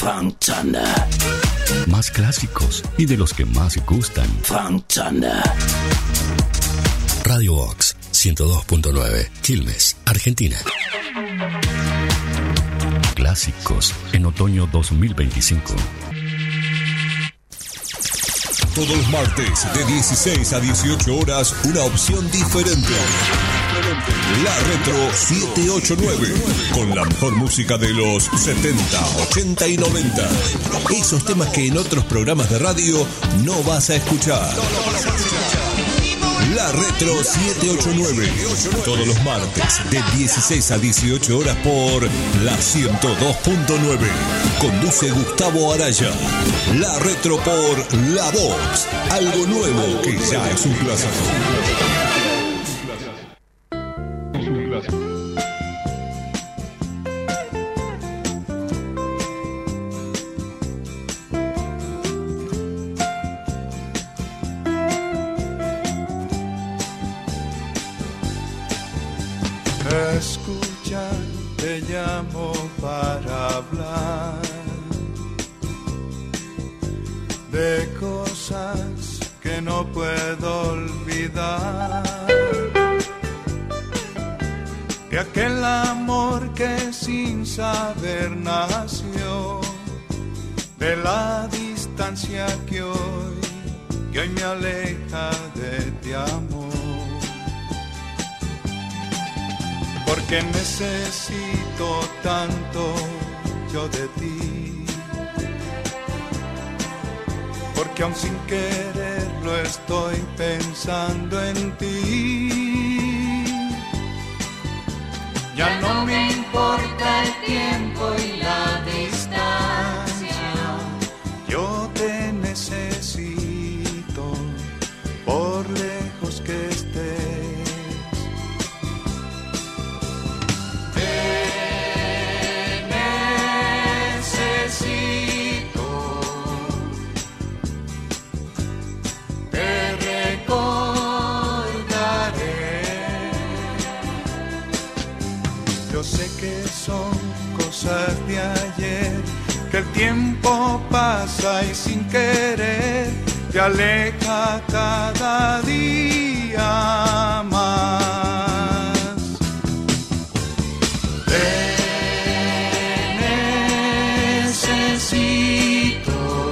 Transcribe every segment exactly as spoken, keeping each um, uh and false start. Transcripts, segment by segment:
Frank Zander. Más clásicos y de los que más gustan. Frank Zander. Radio Vox ciento dos punto nueve, Quilmes, Argentina. Clásicos en otoño dos mil veinticinco. Todos los martes de dieciséis a dieciocho horas, una opción diferente. La Retro setecientos ochenta y nueve, con la mejor música de los setenta, ochenta y noventa. Esos temas que en otros programas de radio no vas a escuchar. La Retro setecientos ochenta y nueve, todos los martes de dieciséis a dieciocho horas por la ciento dos punto nueve. Conduce Gustavo Araya. La Retro por La Vox, algo nuevo que ya es un clásico. Escucha, te llamo para hablar de cosas que no puedo olvidar, de aquel amor que sin saber nació, de la distancia que hoy, que hoy me aleja de ti, amor. Porque necesito tanto yo de ti, porque aún sin quererlo estoy pensando en ti. Ya no me importa el tiempo y la distancia, yo te necesito por lejos que estés. Sé que son cosas de ayer, que el tiempo pasa y sin querer te aleja cada día más. Te necesito,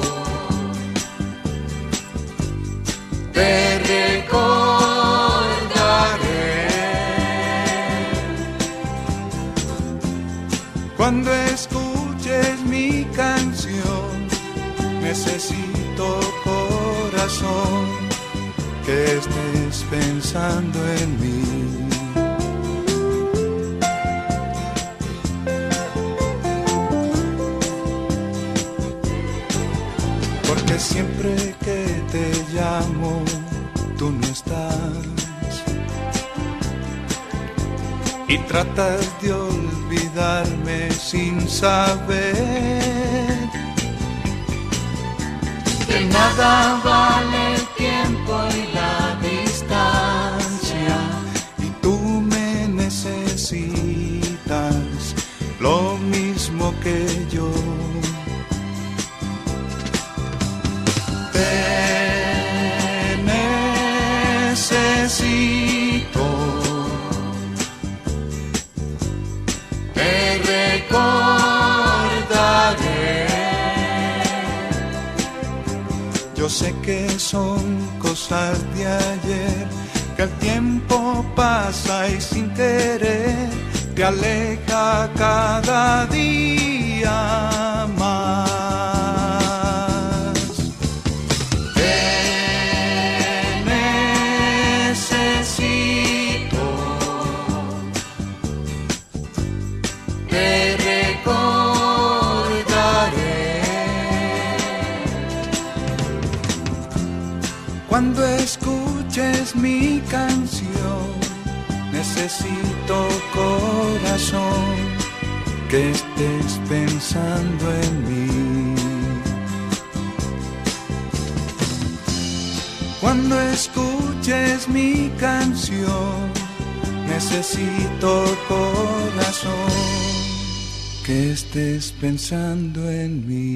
te recordaré. Cuando escuches mi canción, necesito, corazón, que estés pensando en mí. Porque siempre que te llamo, tú no estás. Y tratas de olvidarme sin saber que nada vale el tiempo y la distancia, y tú me necesitas lo mismo que yo. Te necesito, te recordaré. Yo sé que son cosas de ayer, que el tiempo pasa y sin querer te aleja cada día más. Te necesito, te recordaré. Cuando escuches mi canción, necesito, corazón, que estés pensando en mí. Cuando escuches mi canción, necesito, corazón, que que estés pensando en mí.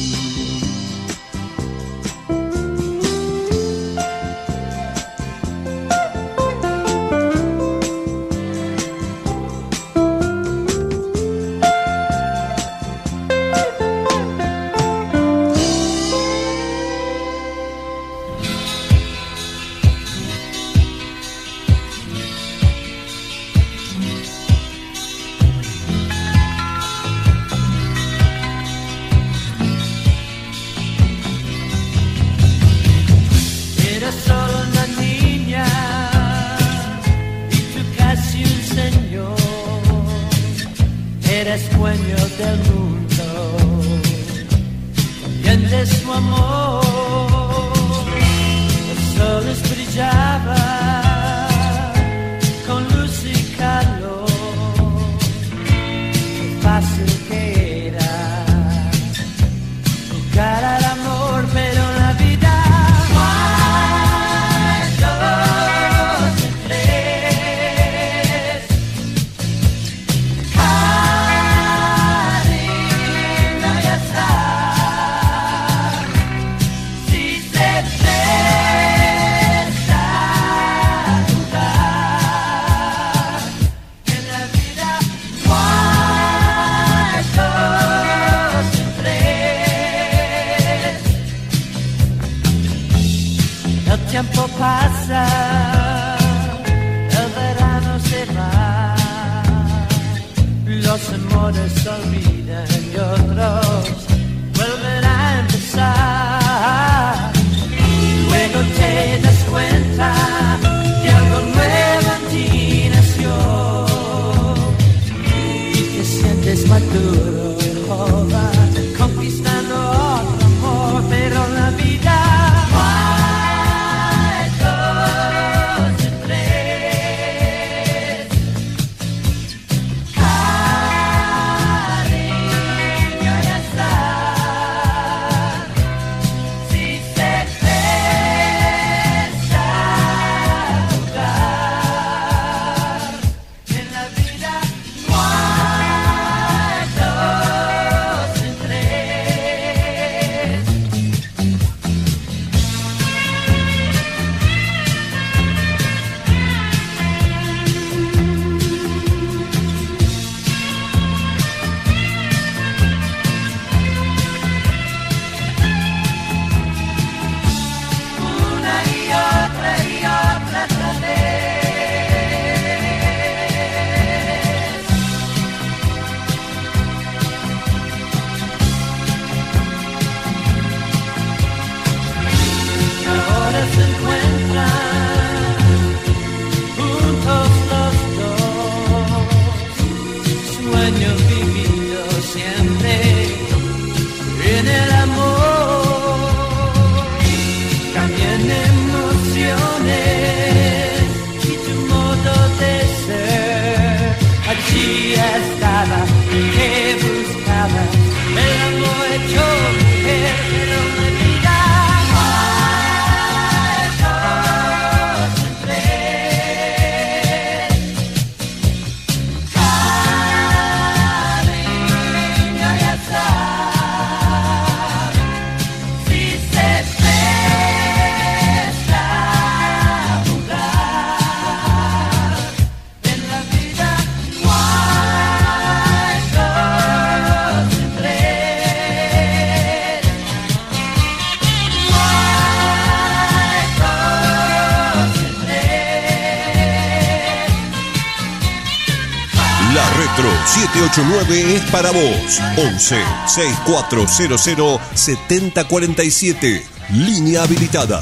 siete ocho nueve es para vos. once, sesenta y cuatro cero cero, setenta cuarenta y siete. Línea habilitada.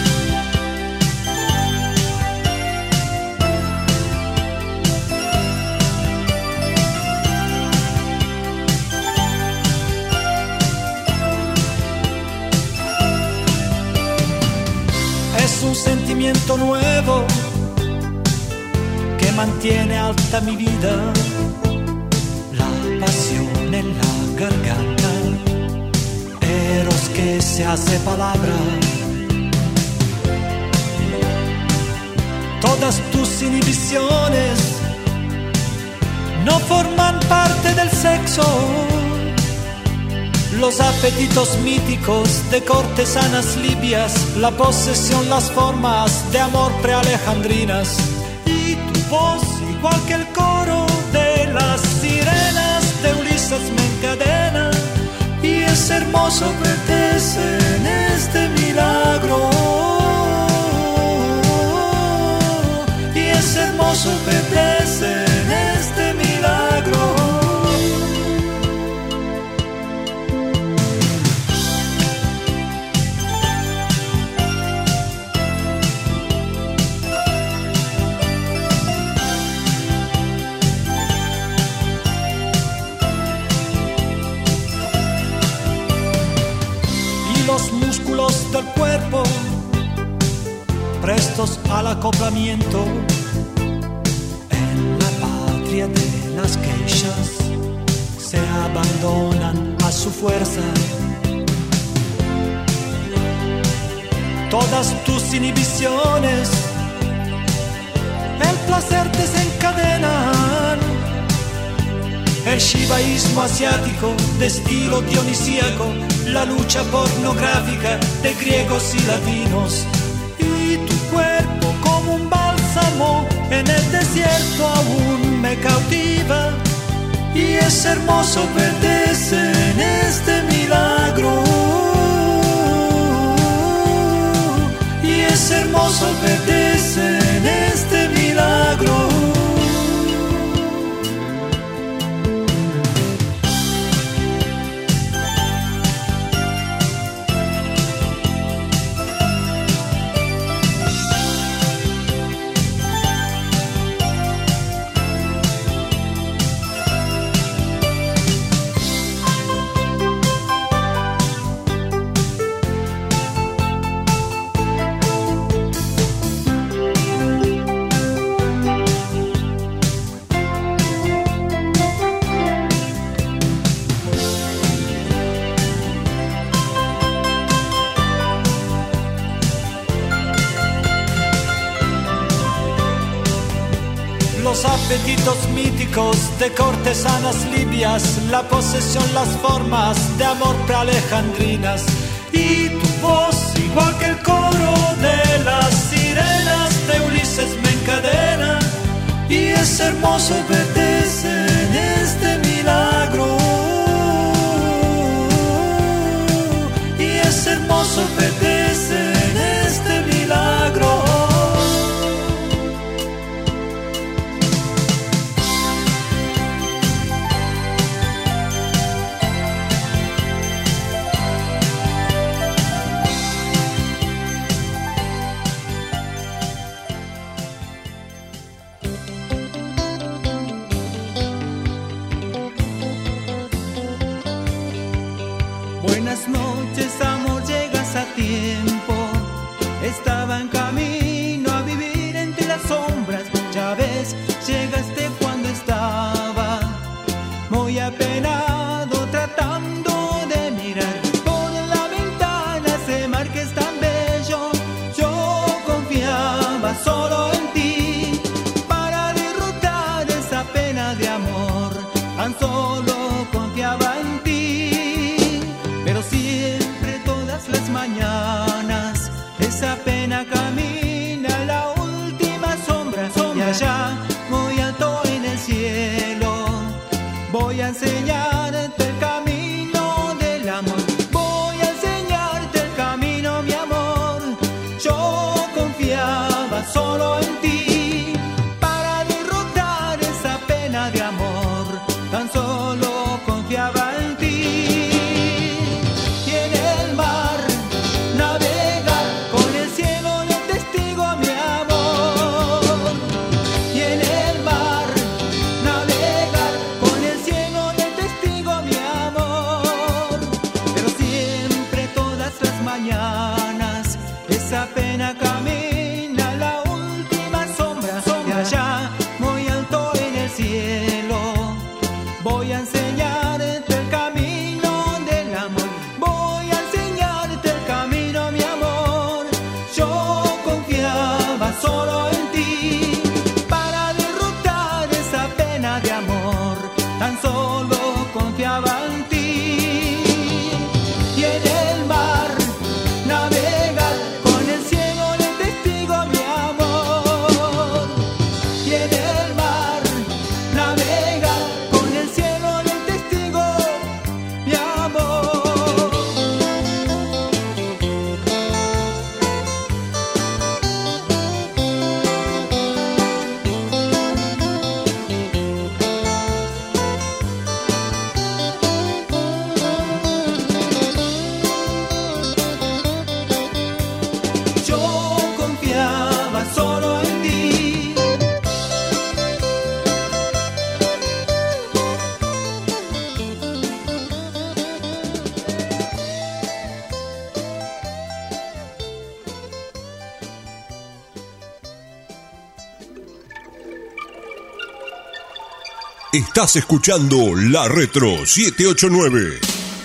Es un sentimiento nuevo que mantiene alta mi vida. Pasión en la garganta, eros que se hace palabra. Todas tus inhibiciones no forman parte del sexo. Los apetitos míticos de cortesanas libias, la posesión, las formas de amor prealejandrinas. Y tu voz, igual que el coro de las sirenas de Ulises, me encadena. Y es hermoso perderse en este milagro. Y es hermoso perderse en este milagro. Los músculos del cuerpo, prestos al acoplamiento, en la patria de las geishas, se abandonan a su fuerza. Todas tus inhibiciones, el placer desencadenan. El shivaísmo asiático de estilo dionisíaco, la lucha pornográfica de griegos y latinos. Y tu cuerpo como un bálsamo en el desierto aún me cautiva. Y es hermoso perderse en este milagro. Y es hermoso perderse en este milagro. Los apetitos míticos de cortesanas libias, la posesión, las formas de amor prealejandrinas. Y tu voz, igual que el coro de las sirenas de Ulises, me encadena. Y es hermoso perderse en este milagro. Y es hermoso perderse en este milagro. Buenas noches, amor, llegas a tiempo. Estaba en camino a vivir entre las sombras. Ya ves, llegaste cuando estaba muy apenado, tratando de mirar por la ventana ese mar que es tan bello. Yo confiaba solo en ti para derrotar esa pena de amor. Tan solo confiaba en ti. Pero siempre, todas las mañanas, esa pena camina a la última sombra. Estás escuchando La Retro siete ocho nueve.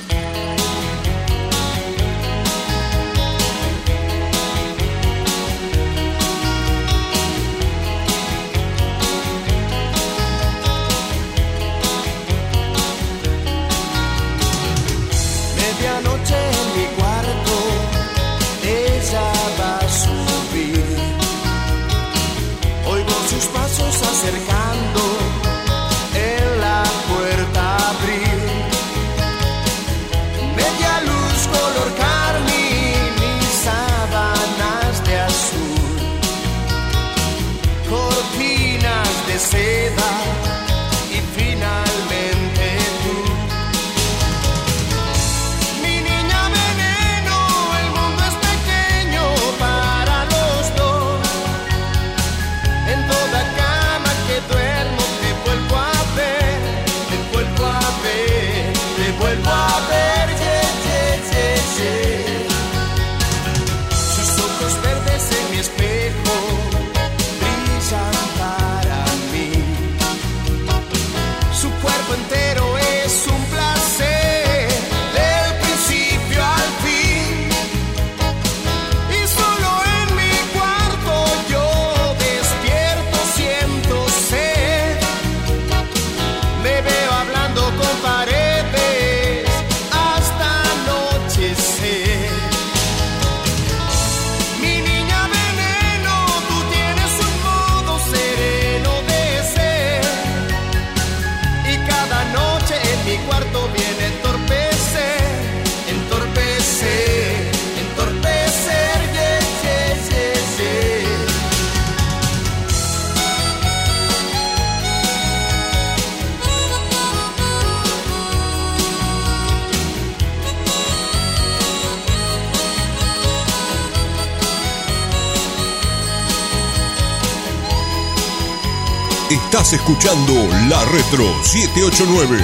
Estás escuchando La Retro siete ocho nueve.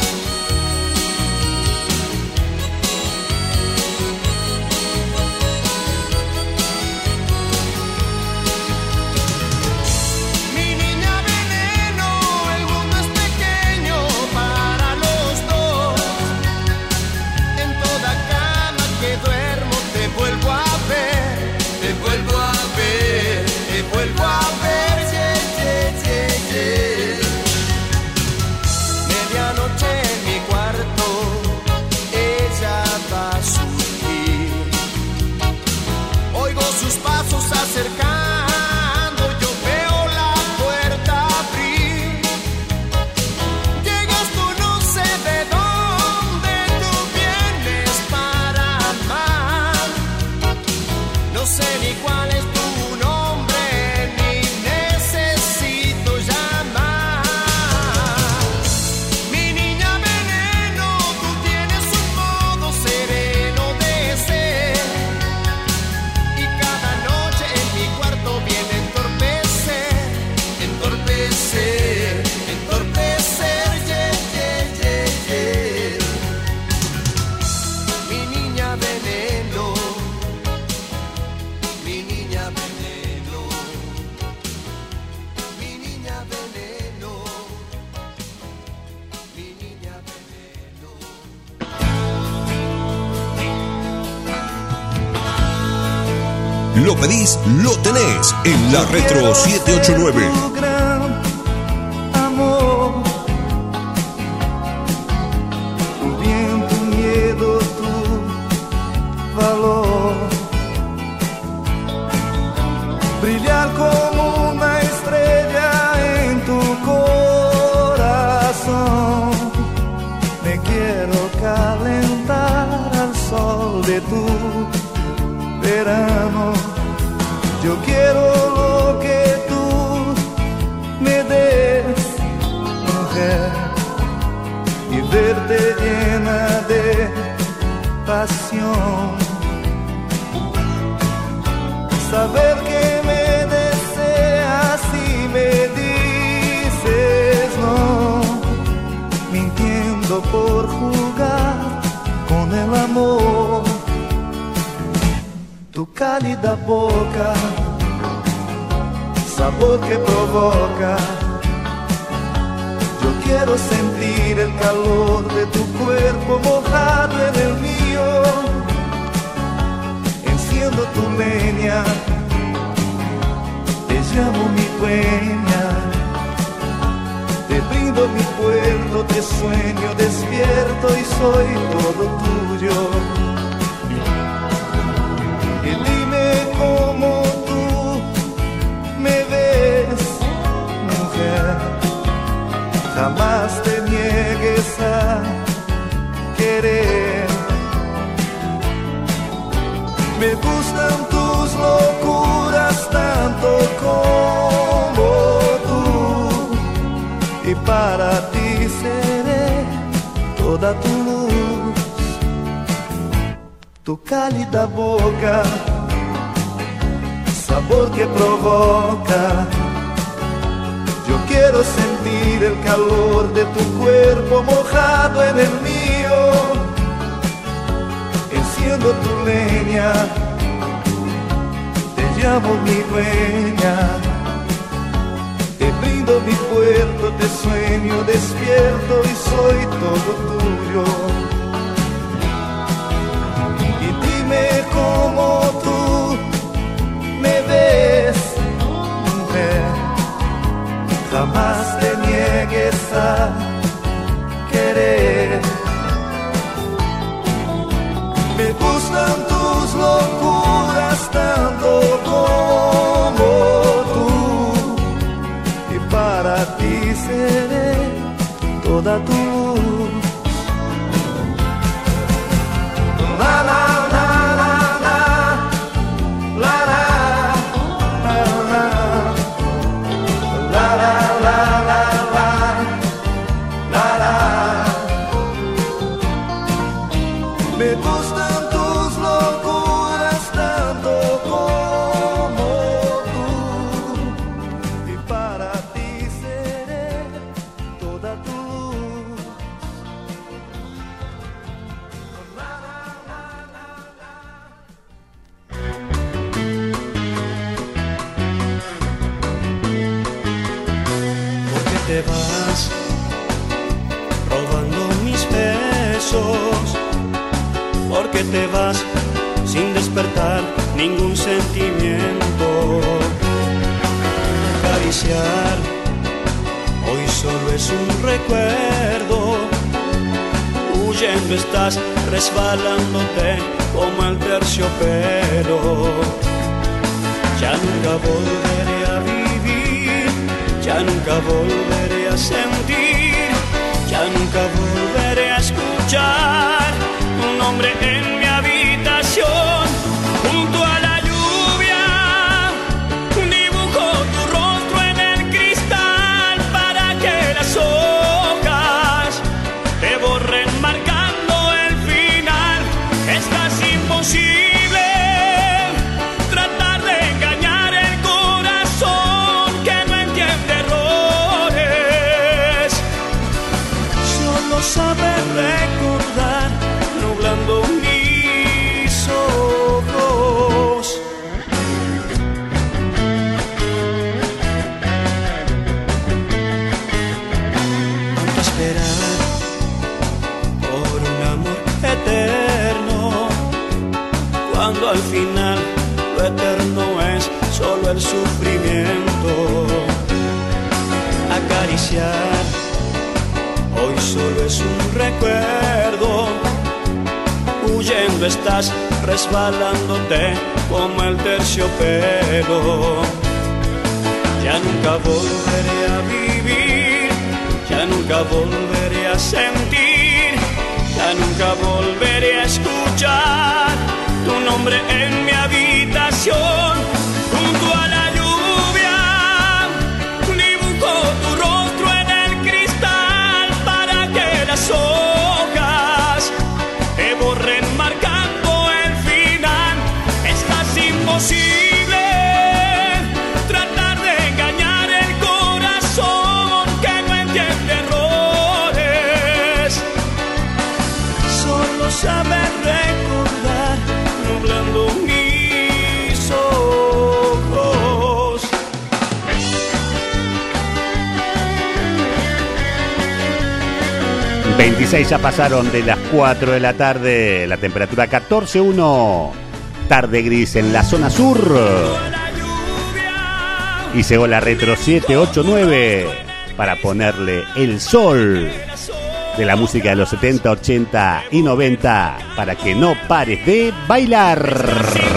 Lo pedís, lo tenés en La Retro siete ocho nueve. Tu gran amor, tu bien, tu miedo, tu valor, brillar como una estrella en tu corazón. Me quiero calentar al sol de tu verano. Yo quiero lo que tú me des, mujer, y verte llena de pasión. Saber que me deseas y me dices no, mintiendo por jugar con el amor. Tu cálida boca, sabor que provoca. Yo quiero sentir el calor de tu cuerpo mojado en el mío. Enciendo tu leña, te llamo mi dueña, te brindo mi puerto, te sueño despierto y soy todo tuyo. Y dime cómo tú me ves, mujer, jamás te niegues a querer. Me gustan tus locuras tanto como tú, y para ti seré toda tu luz. Tu cálida boca, sabor que provoca. Yo quiero sentir el calor de tu cuerpo mojado en el mío. Enciendo tu leña, te llamo mi dueña, te brindo mi puerto, te sueño despierto y soy todo tuyo. Y dime cómo tú me ves, mujer, jamás te niegues a querer. Me gustan tus locuras tanto como tú, y para ti seré toda tu luz. La la la la la, la la la la, la la la la la, la la. Me gustan tus locuras tanto como tú, y para ti seré toda tu luz. La, la, la, la, la. ¿Por qué te vas robando mis besos? ¿Por qué te vas sin despertar ningún sentimiento? Acariciar hoy solo es un recuerdo. Huyendo estás, resbalándote como el terciopelo. Ya nunca volveré a vivir, ya nunca volveré a sentir, ya nunca volveré a escuchar un nombre en mi habitación. Junto a la lluvia dibujo tu rostro en el cristal para que las hojas te borren marcando el final. Es casi imposible tratar de engañar el corazón que no entiende errores. Solo saber recordar nublando mis ojos. Tanto esperar por un amor eterno, cuando al final lo eterno es solo el sufrimiento. Acariciar hoy solo es un recuerdo. Huyendo estás, resbalándote como el terciopelo. Ya nunca volveré a vivir, ya nunca volveré a sentir, ya nunca volveré a escuchar tu nombre en mi habitación. Junto a la lluvia dibujo tu rostro en el cristal para que las hojas te borren marcando el final. Es casi imposible tratar de engañar el corazón que no entiende errores. Solo saber recordar nublando mis ojos. dieciséis ya pasaron de las cuatro de la tarde, la temperatura catorce uno, tarde gris en la zona sur. Y llegó la Retro siete ocho nueve para ponerle el sol de la música de los setenta, ochenta y noventa para que no pares de bailar.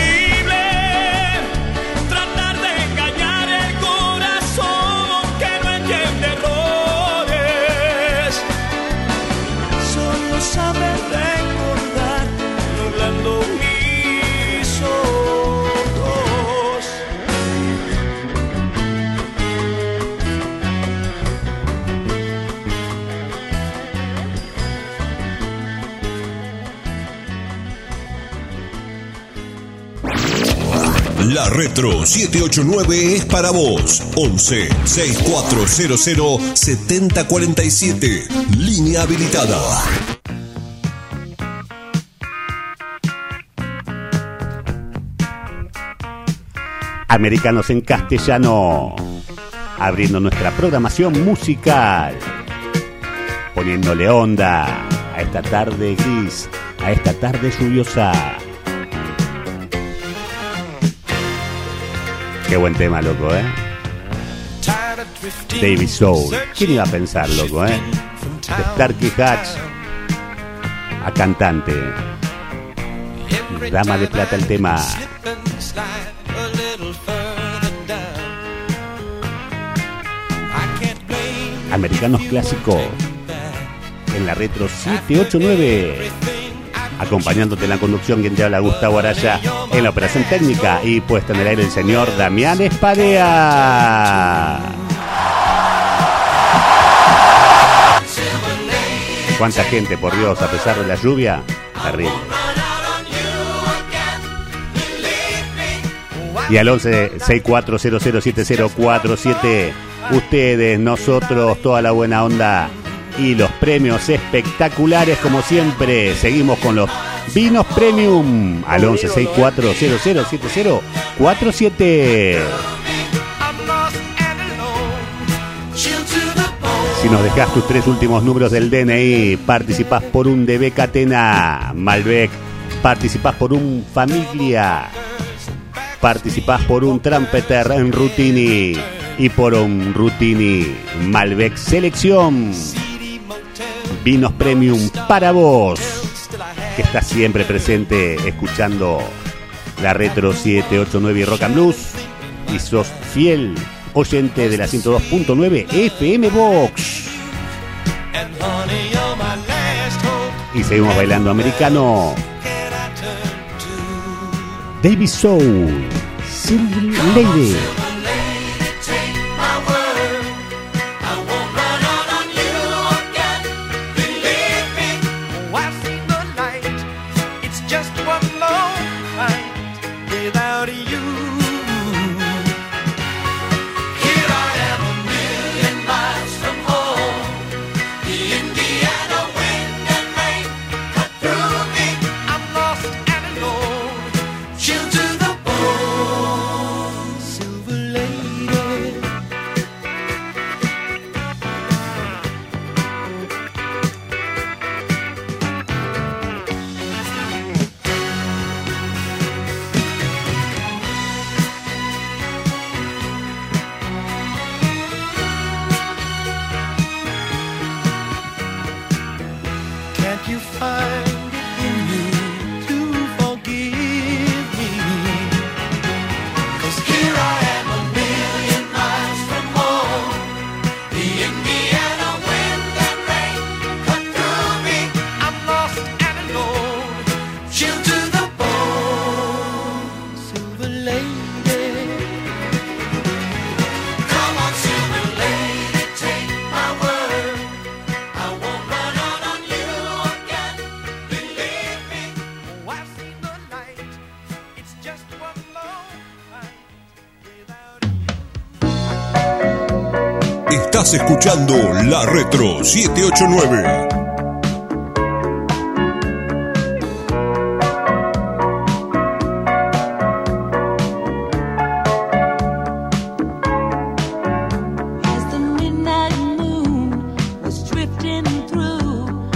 La Retro siete ocho nueve es para vos. once, sesenta y cuatro cero cero, setenta cuarenta y siete. Línea habilitada. Americanos en castellano, abriendo nuestra programación musical, poniéndole onda a esta tarde gris, a esta tarde lluviosa. Qué buen tema, loco, ¿eh? David Soul. ¿Quién iba a pensar, loco, eh? De Starkey Hatch a cantante. Dama de plata el tema. Americanos clásico en la Retro siete ocho nueve. Acompañándote en la conducción, quien te habla, Gustavo Araya, en la operación técnica y puesta en el aire el señor Damián Espadea. Cuánta gente, por Dios, a pesar de la lluvia, terrible. Y al once, sesenta y cuatro cero cero siete cero cuatro siete, ustedes, nosotros, toda la buena onda y los premios espectaculares como siempre. Seguimos con los vinos premium al once, sesenta y cuatro cero cero siete cero cuatro siete. Si nos dejás tus tres últimos números del D N I, participás por un D B Catena Malbec, participás por un Familia, participás por un Trumpeter en Rutini y por un Rutini Malbec Selección. Vinos premium para vos, que estás siempre presente escuchando la Retro siete ocho nueve y Rock and Blues y sos fiel oyente de la ciento dos punto nueve F M Box. Y seguimos bailando americano. David Soul, Silver Lady. Estás escuchando la Retro siete ocho nueve. As the midnight moon was drifting through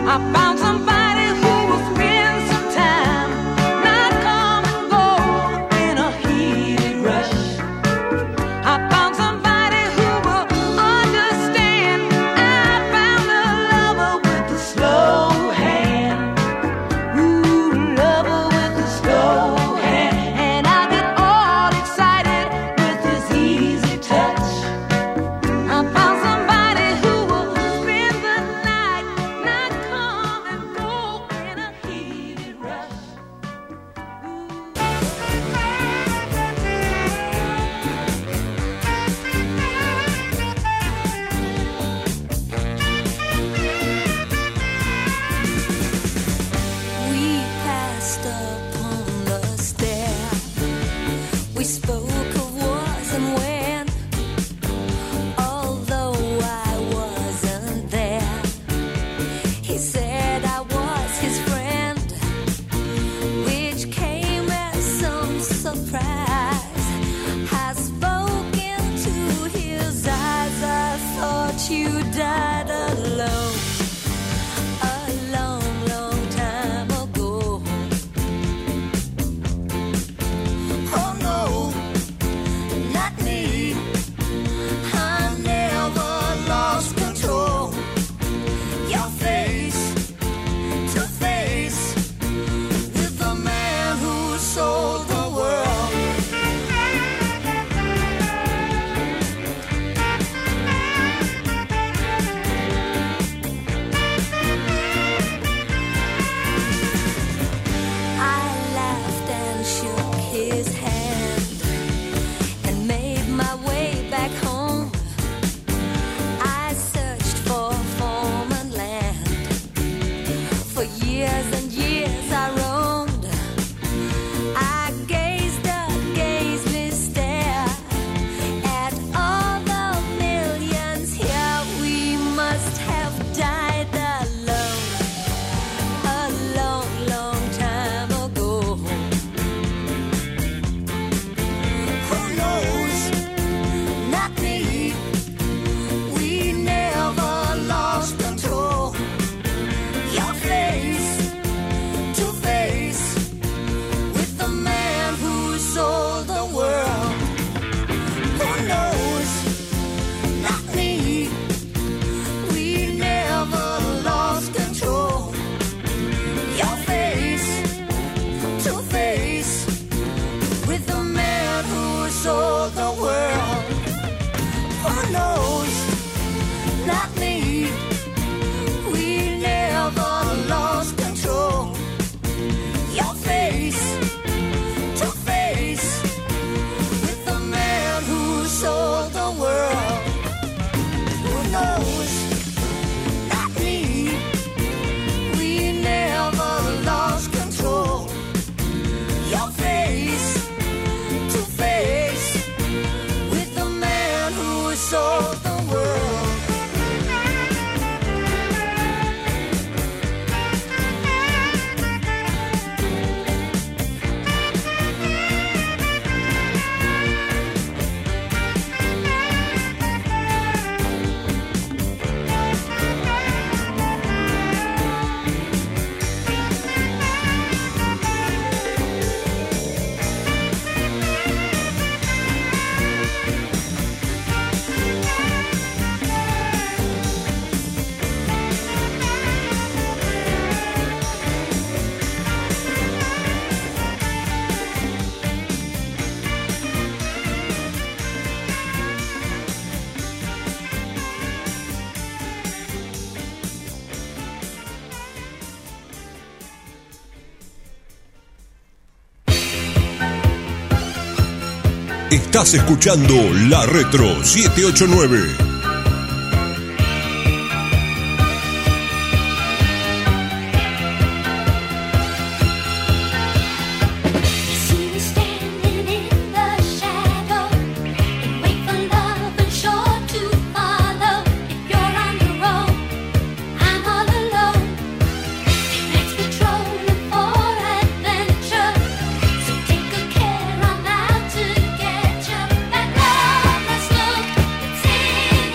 Estás escuchando La Retro siete ocho nueve. Take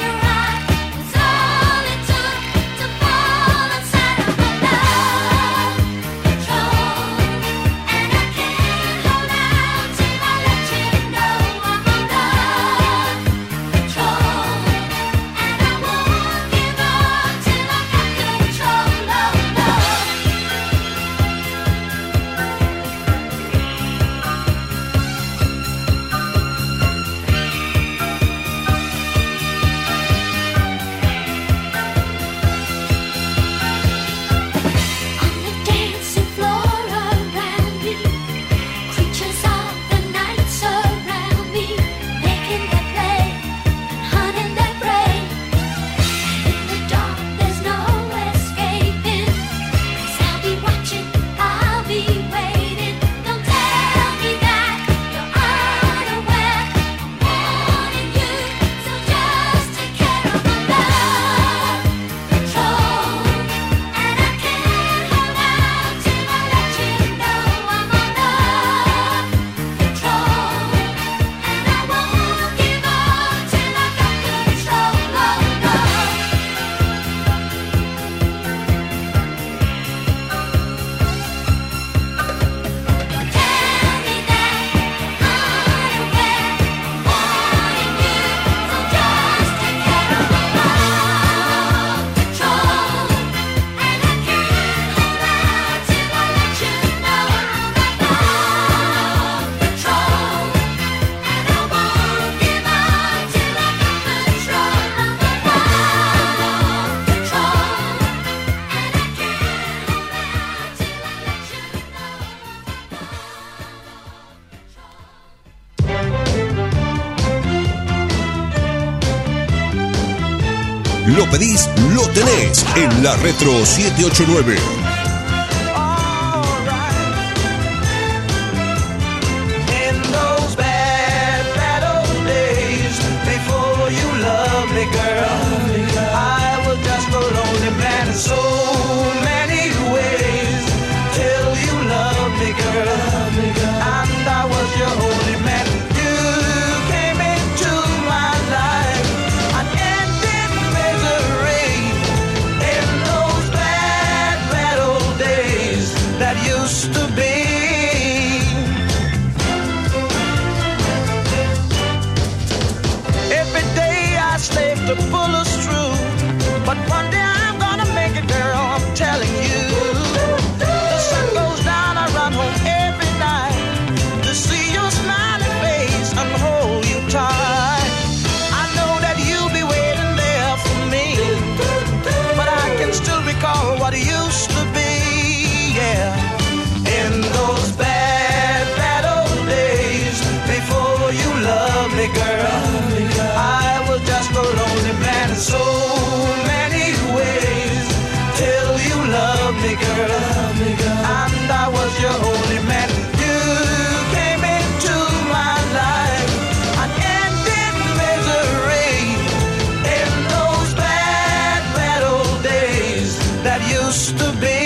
Lo pedís, lo tenés en la Retro siete ocho nueve. So many ways till you love me, girl. And I was your only man. You came into my life and ended misery in those bad, bad old days that used to be. Every day I slaved to pull us through, but one day I'm gonna make it, girl, I'm telling you. The sun goes down, I run home every night to see your smiling face and hold you tight. I know that you'll be waiting there for me, but I can still recall what it used to be, yeah. In those bad, bad old days, before you loved me, girl, I was just a lonely man in so many ways till you loved me, girl, and I was your only man. You came into my life and ended misery in those bad, bad old days that used to be.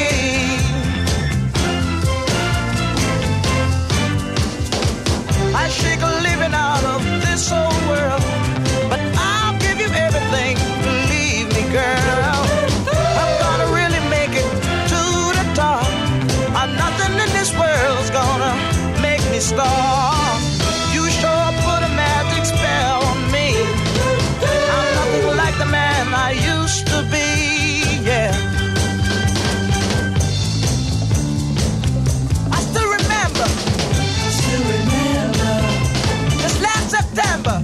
I shake a living out of this old world, but I'll give you everything, believe me, girl. I'm gonna really make it to the top, and nothing in this world's gonna make me stop. You sure put a magic spell on me. I'm nothing like the man I used to be, yeah. I still remember, still remember, this last September.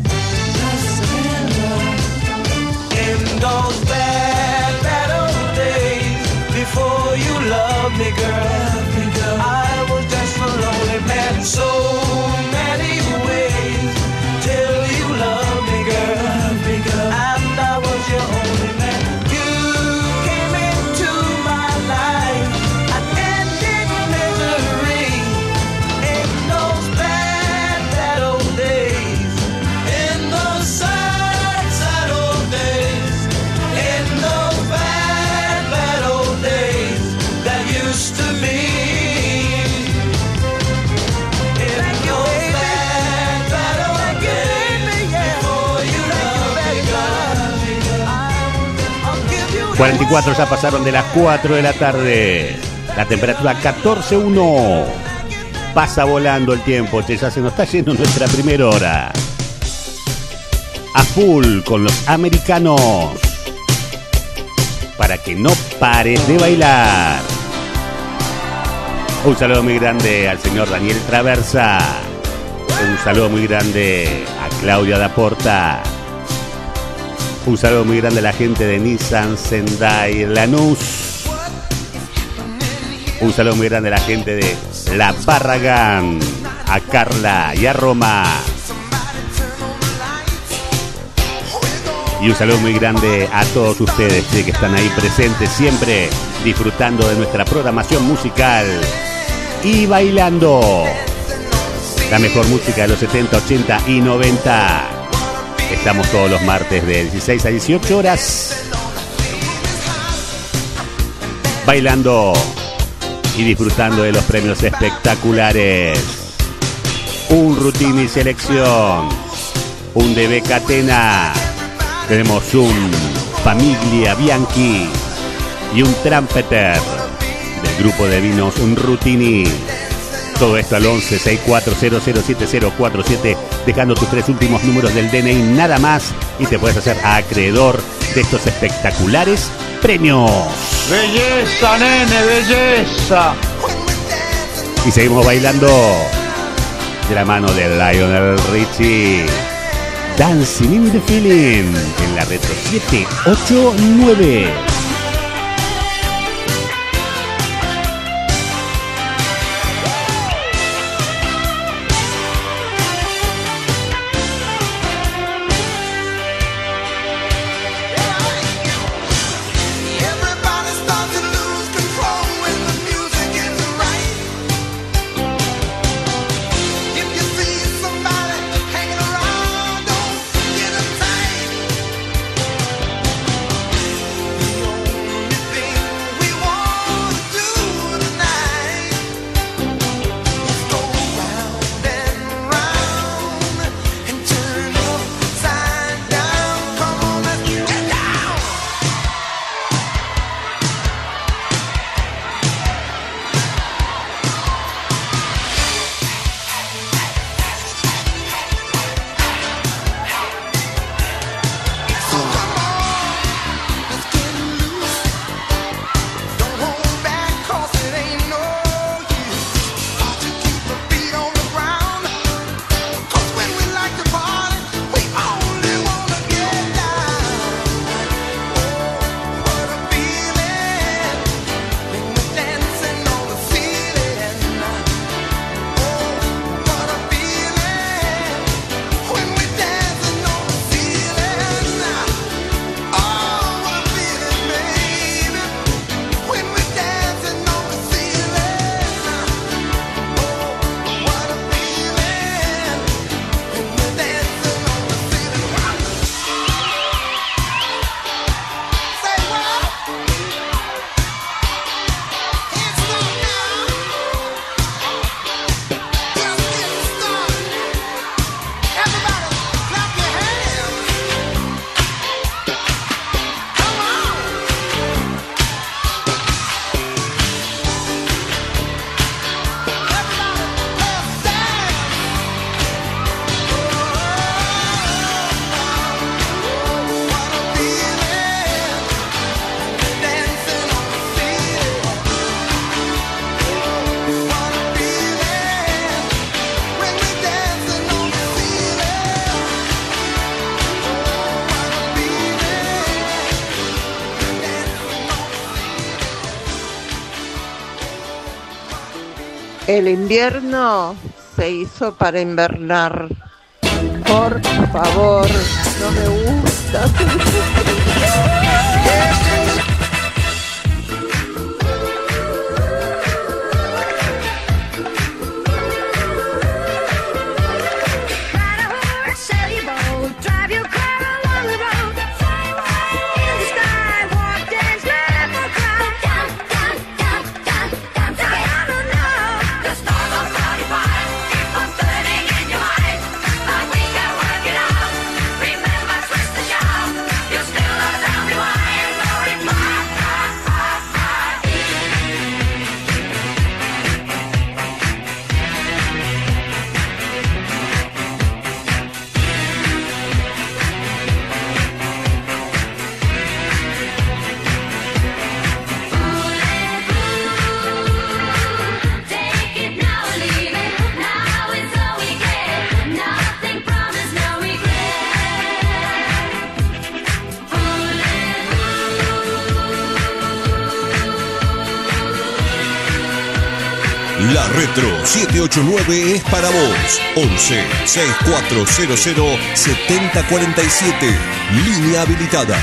In those bad, bad old days, before you loved me, girl, I was just a lonely man in so many ways, till you loved me, girl, and I was your only man. You came into my life and ended misery in those bad, bad old days, in those sad, sad old days, in those bad, bad old days that used to be. In those bad, bad old days, before you loved me, girl, I'll give you cuarenta y cuatro ya pasaron de las cuatro de la tarde. La temperatura catorce uno. Pasa volando el tiempo, che, ya se nos está yendo nuestra primera hora. A full con los americanos, para que no pares de bailar. Un saludo muy grande al señor Daniel Traversa. Un saludo muy grande a Claudia Daporta. Un saludo muy grande a la gente de Nissan Sendai Lanús. Un saludo muy grande a la gente de La Barragán, a Carla y a Roma. Y un saludo muy grande a todos ustedes, che, que están ahí presentes siempre, disfrutando de nuestra programación musical y bailando la mejor música de los setenta, ochenta y noventa. Estamos todos los martes de dieciséis a dieciocho horas bailando y disfrutando de los premios espectaculares. Un Rutini Selección, un D B Catena, tenemos un Famiglia Bianchi y un Trumpeter del grupo de vinos un Rutini. Todo esto al once sesenta y cuatro cero cero siete cero cuatro siete, dejando tus tres últimos números del D N I nada más, y te puedes hacer acreedor de estos espectaculares premios. Belleza, nene, belleza. Y seguimos bailando de la mano de Lionel Richie, Dancing in the Feeling, en la Retro siete ocho nueve. El invierno se hizo para invernar. Por favor, no me gusta. La Retro siete ocho nueve es para vos. once, sesenta y cuatro cero cero, setenta cuarenta y siete. Línea habilitada.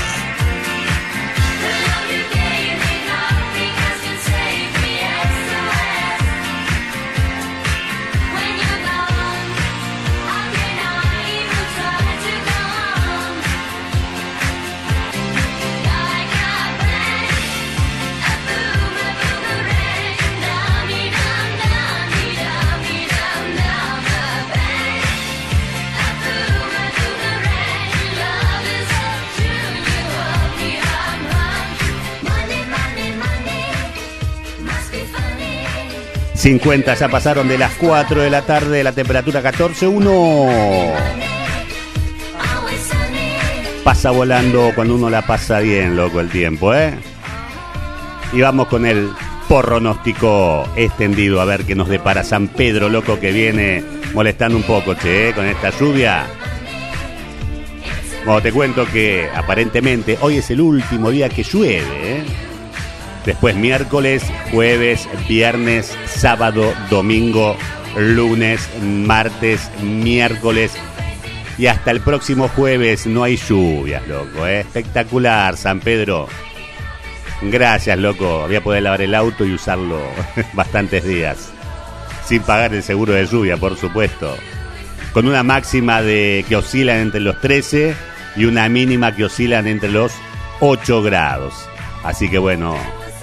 cincuenta ya pasaron de las cuatro de la tarde, la temperatura catorce uno. Pasa volando cuando uno la pasa bien, loco, el tiempo, ¿eh? Y vamos con el pronóstico extendido, a ver qué nos depara San Pedro, loco, que viene molestando un poco, che, ¿eh? Con esta lluvia. Bueno, te cuento que aparentemente hoy es el último día que llueve, ¿eh? Después miércoles, jueves, viernes, sábado, domingo, lunes, martes, miércoles y hasta el próximo jueves no hay lluvias, loco, ¿eh? Espectacular, San Pedro. Gracias, loco. Voy a poder lavar el auto y usarlo bastantes días. Sin pagar el seguro de lluvia, por supuesto. Con una máxima de que oscilan entre los trece y una mínima que oscilan entre los ocho grados. Así que bueno,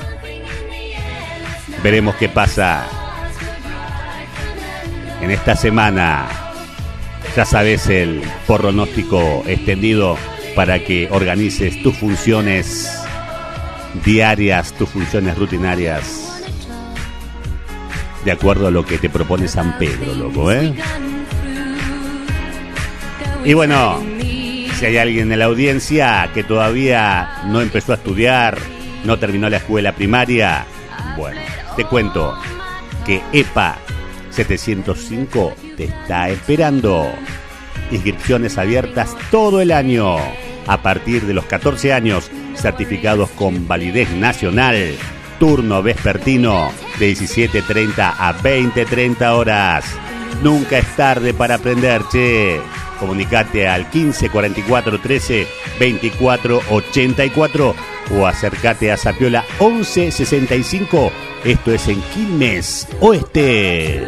veremos qué pasa en esta semana. Ya sabes, el pronóstico extendido para que organices tus funciones diarias, tus funciones rutinarias, de acuerdo a lo que te propone San Pedro, loco, ¿eh? Y bueno, si hay alguien en la audiencia que todavía no empezó a estudiar, no terminó la escuela primaria, bueno, te cuento que E P A setecientos cinco te está esperando. Inscripciones abiertas todo el año. A partir de los catorce años, certificados con validez nacional. Turno vespertino de diecisiete treinta a veinte treinta horas. Nunca es tarde para aprender, che. Comunicate al quince cuarenta y cuatro trece veinticuatro ochenta y cuatro o acércate a Zapiola once sesenta y cinco. Esto es en Quilmes Oeste.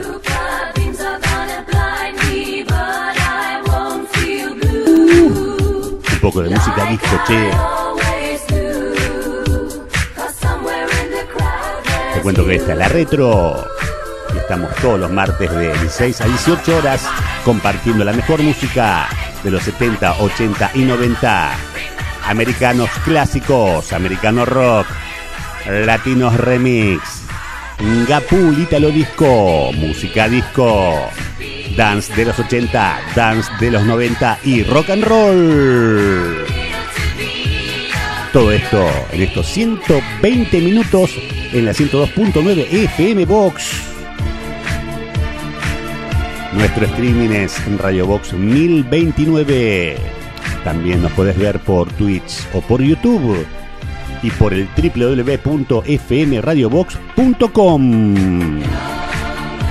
Uh, un poco de música disco, che. Te cuento que esta es la Retro. Y estamos todos los martes de dieciséis a dieciocho horas compartiendo la mejor música de los setenta, ochenta y noventa. Americanos clásicos, americano rock, latinos remix, Ngapul Italo disco, música disco, dance de los ochenta, dance de los noventa y rock and roll. Todo esto en estos ciento veinte minutos en la ciento dos punto nueve F M Box. Nuestro streaming es en Radio Box mil veintinueve. También nos podés ver por Twitch o por YouTube y por el doble u doble u doble u punto f m radio box punto com.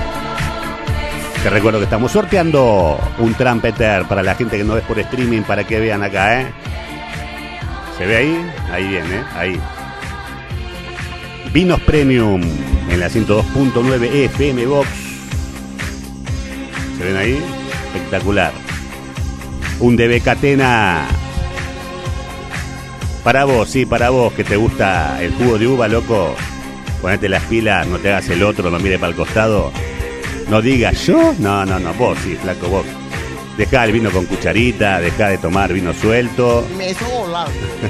Te recuerdo que estamos sorteando un trumpeter para la gente que no ves por streaming, para que vean acá, ¿eh? ¿Se ve ahí? Ahí viene, ¿eh? Ahí. Vinos Premium en la ciento dos punto nueve F M Box. ¿Se ven ahí? Espectacular. Un D B Catena. Para vos, sí, para vos que te gusta el jugo de uva, loco. Ponete las pilas, no te hagas el otro, no mires para el costado. No digas yo, no, no, no, vos sí, flaco, vos. Dejá el vino con cucharita, dejá de tomar vino suelto. Me sola.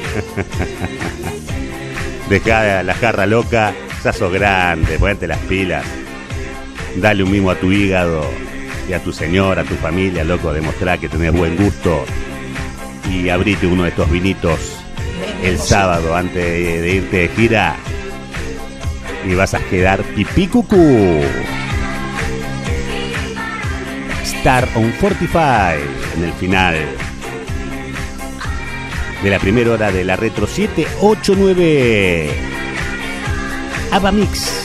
Dejá la jarra loca, ya sos grande, ponete las pilas. Dale un mimo a tu hígado y a tu señora, a tu familia, loco, demostrá que tenés buen gusto. Y abrite uno de estos vinitos el sábado antes de, de irte de gira. Y vas a quedar pipí cucú. Star on cuarenta y cinco en el final de la primera hora de la Retro siete ocho nueve. Ava Mix.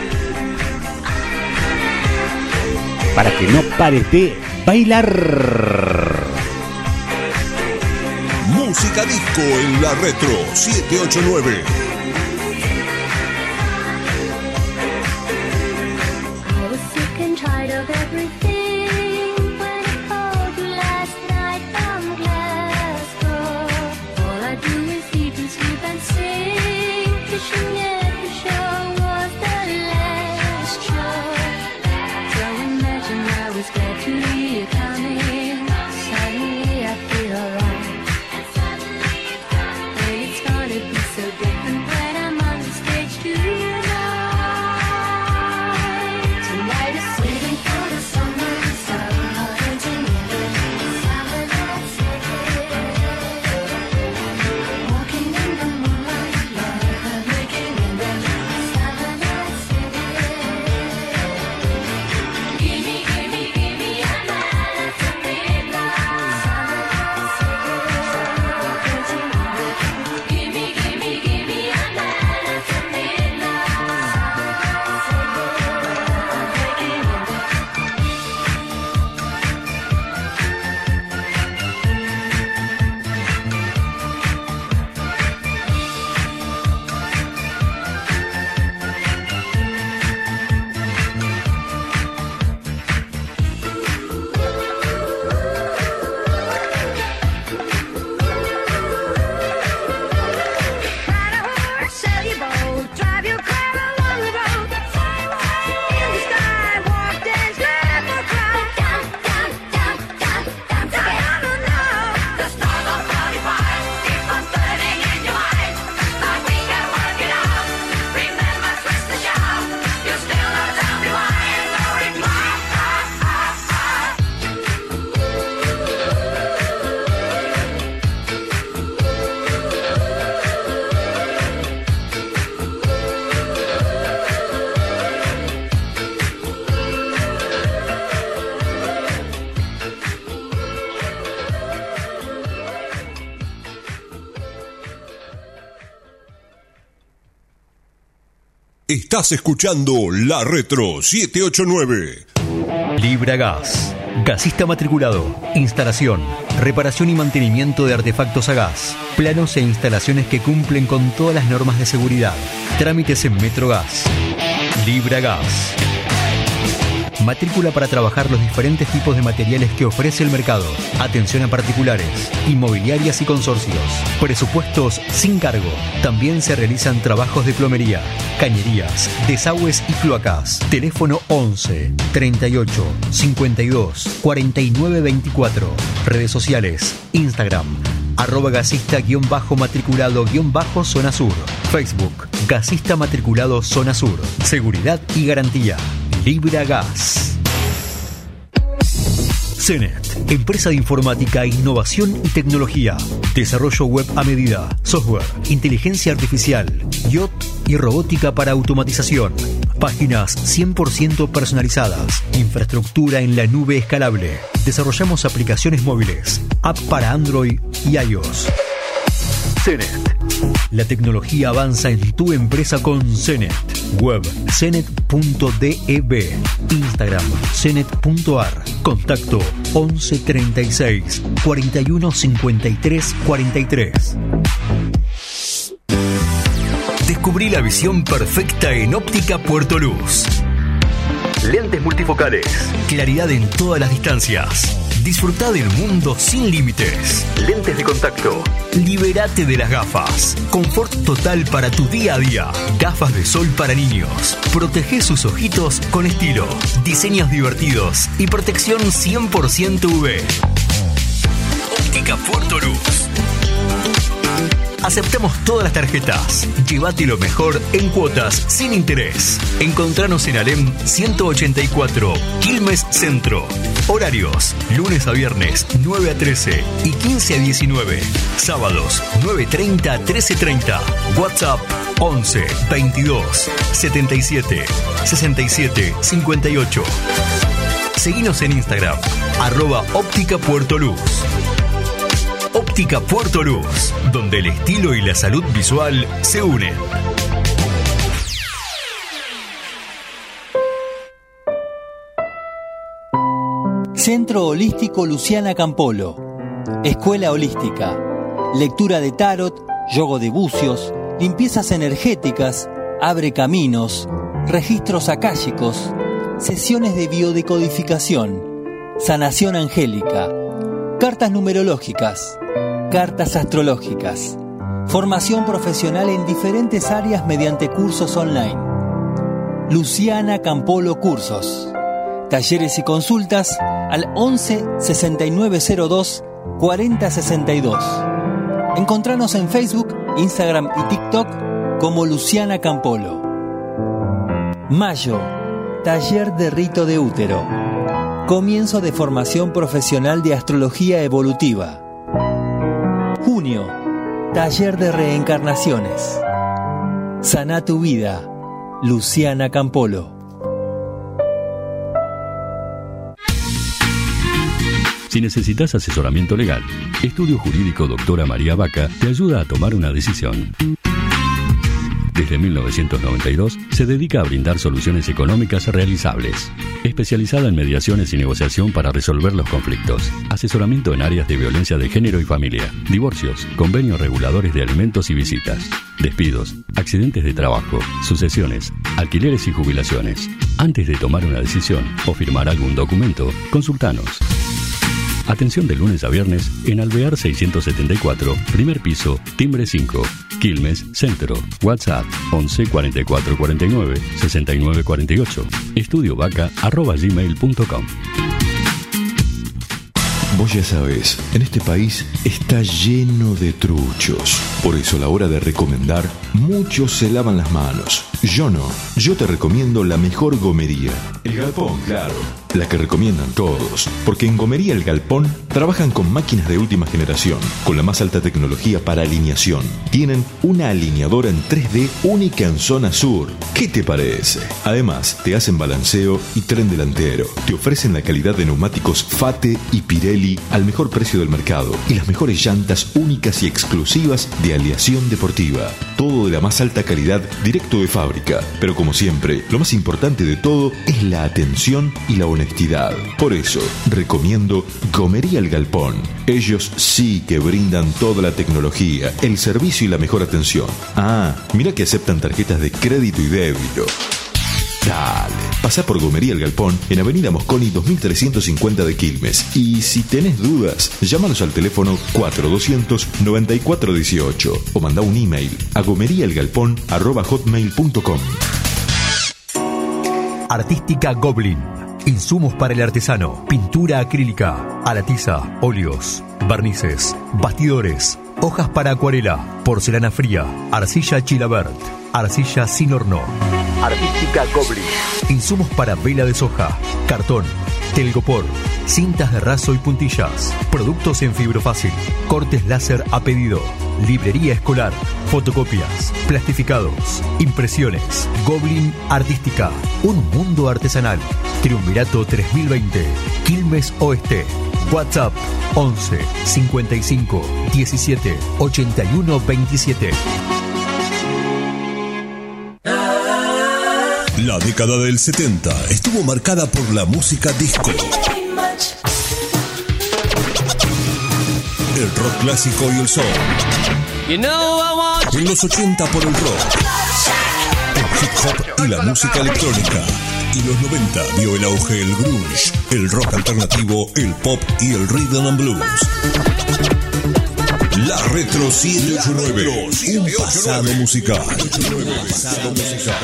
Para que no pares de bailar. Música disco en la Retro siete ocho nueve. Estás escuchando La Retro siete ocho nueve. Libra Gas. Gasista matriculado. Instalación, reparación y mantenimiento de artefactos a gas. Planos e instalaciones que cumplen con todas las normas de seguridad. Trámites en Metrogas. Libra Gas. Matrícula para trabajar los diferentes tipos de materiales que ofrece el mercado. Atención a particulares, inmobiliarias y consorcios. Presupuestos sin cargo. También se realizan trabajos de plomería, cañerías, desagües y cloacas. Teléfono once, treinta y ocho, cincuenta y dos, cuarenta y nueve veinticuatro. Redes sociales, Instagram, arroba gasista guión bajo matriculado guión bajo zona sur. Facebook, gasista matriculado zona sur. Seguridad y garantía. Libra Gas. Cenet, empresa de informática, innovación y tecnología. Desarrollo web a medida, software, inteligencia artificial, I O T y robótica para automatización. Páginas cien por ciento personalizadas. Infraestructura en la nube escalable. Desarrollamos aplicaciones móviles, app para Android y iOS. Cenet. La tecnología avanza en tu empresa con Cenet. Web cenet punto dev. Instagram cenet punto ar. Contacto once treinta y seis cuarenta y uno cincuenta y tres cuarenta y tres. Descubrí la visión perfecta en Óptica Puerto Luz. Lentes multifocales, claridad en todas las distancias. Disfrutá del mundo sin límites. Lentes de contacto. Libérate de las gafas. Confort total para tu día a día. Gafas de sol para niños. Protege sus ojitos con estilo. Diseños divertidos y protección cien por ciento U V. Óptica Puerto Luz. Aceptamos todas las tarjetas. Llévate lo mejor en cuotas sin interés. Encontranos en Alem ciento ochenta y cuatro, Quilmes Centro. Horarios: lunes a viernes nueve a trece y quince a diecinueve. Sábados nueve treinta a trece treinta. WhatsApp once veintidós setenta y siete sesenta y siete cincuenta y ocho. Seguinos en Instagram, arroba Óptica Puerto Luz. Óptica Puerto Luz, donde el estilo y la salud visual se unen. Centro Holístico Luciana Campolo. Escuela Holística. Lectura de tarot, yoga de bucios, limpiezas energéticas, abre caminos, registros akáshicos, sesiones de biodecodificación, sanación angélica, cartas numerológicas, cartas astrológicas, formación profesional en diferentes áreas mediante cursos online. Luciana Campolo Cursos. Talleres y consultas al once sesenta y nueve cero dos cuarenta sesenta y dos. Encontranos en Facebook, Instagram y TikTok como Luciana Campolo. Mayo, taller de rito de útero. Comienzo de formación profesional de astrología evolutiva. Junio, taller de reencarnaciones. Sana tu vida, Luciana Campolo. Si necesitas asesoramiento legal, Estudio Jurídico Doctora María Vaca te ayuda a tomar una decisión. Desde mil novecientos noventa y dos se dedica a brindar soluciones económicas realizables. Especializada en mediaciones y negociación para resolver los conflictos. Asesoramiento en áreas de violencia de género y familia. Divorcios, convenios reguladores de alimentos y visitas. Despidos, accidentes de trabajo, sucesiones, alquileres y jubilaciones. Antes de tomar una decisión o firmar algún documento, consultanos. Atención de lunes a viernes en Alvear seiscientos setenta y cuatro, primer piso, timbre cinco, Quilmes Centro. WhatsApp once cuarenta y cuatro cuarenta y nueve sesenta y nueve cuarenta y ocho. Estudiovaca arroba gmail punto com. Vos ya sabés, en este país está lleno de truchos. Por eso a la hora de recomendar, muchos se lavan las manos. Yo no. Yo te recomiendo la mejor gomería. El Galpón, claro. La que recomiendan todos. Porque en Gomería El Galpón trabajan con máquinas de última generación, con la más alta tecnología para alineación. Tienen una alineadora en tres D única en zona sur. ¿Qué te parece? Además, te hacen balanceo y tren delantero. Te ofrecen la calidad de neumáticos Fate y Pirelli al mejor precio del mercado y las mejores llantas únicas y exclusivas de aleación deportiva. Todo de la más alta calidad, directo de fábrica. Pero como siempre, lo más importante de todo es la atención y la honestidad. Por eso, recomiendo Gomería El Galpón. Ellos sí que brindan toda la tecnología, el servicio y la mejor atención. Ah, mira que aceptan tarjetas de crédito y débito. Dale, pasá por Gomería El Galpón en Avenida Mosconi dos mil trescientos cincuenta de Quilmes. Y si tenés dudas, llámanos al teléfono cuatro doscientos noventa y cuatro dieciocho o mandá un email a gomeriaelgalpón arroba hotmail punto com. Artística Goblin. Insumos para el artesano. Pintura acrílica, a la tiza, óleos, barnices, bastidores, hojas para acuarela, porcelana fría, arcilla Chilabert, arcilla sin horno. Artística Goblin. Insumos para vela de soja, cartón, telgopor, cintas de raso y puntillas, productos en fibrofácil, cortes láser a pedido, librería escolar, fotocopias, plastificados, impresiones. Goblin Artística, un mundo artesanal. Triunvirato tres mil veinte, Quilmes Oeste. WhatsApp once cincuenta y cinco diecisiete ochenta y uno veintisiete. La década del setenta estuvo marcada por la música disco, el rock clásico y el soul. En los ochenta por el rock, el hip hop y la música electrónica. Y los noventa vio el auge el grunge, el rock alternativo, el pop y el rhythm and blues. La Retro siete ocho nueve, un pasado musical. Un pasado musical.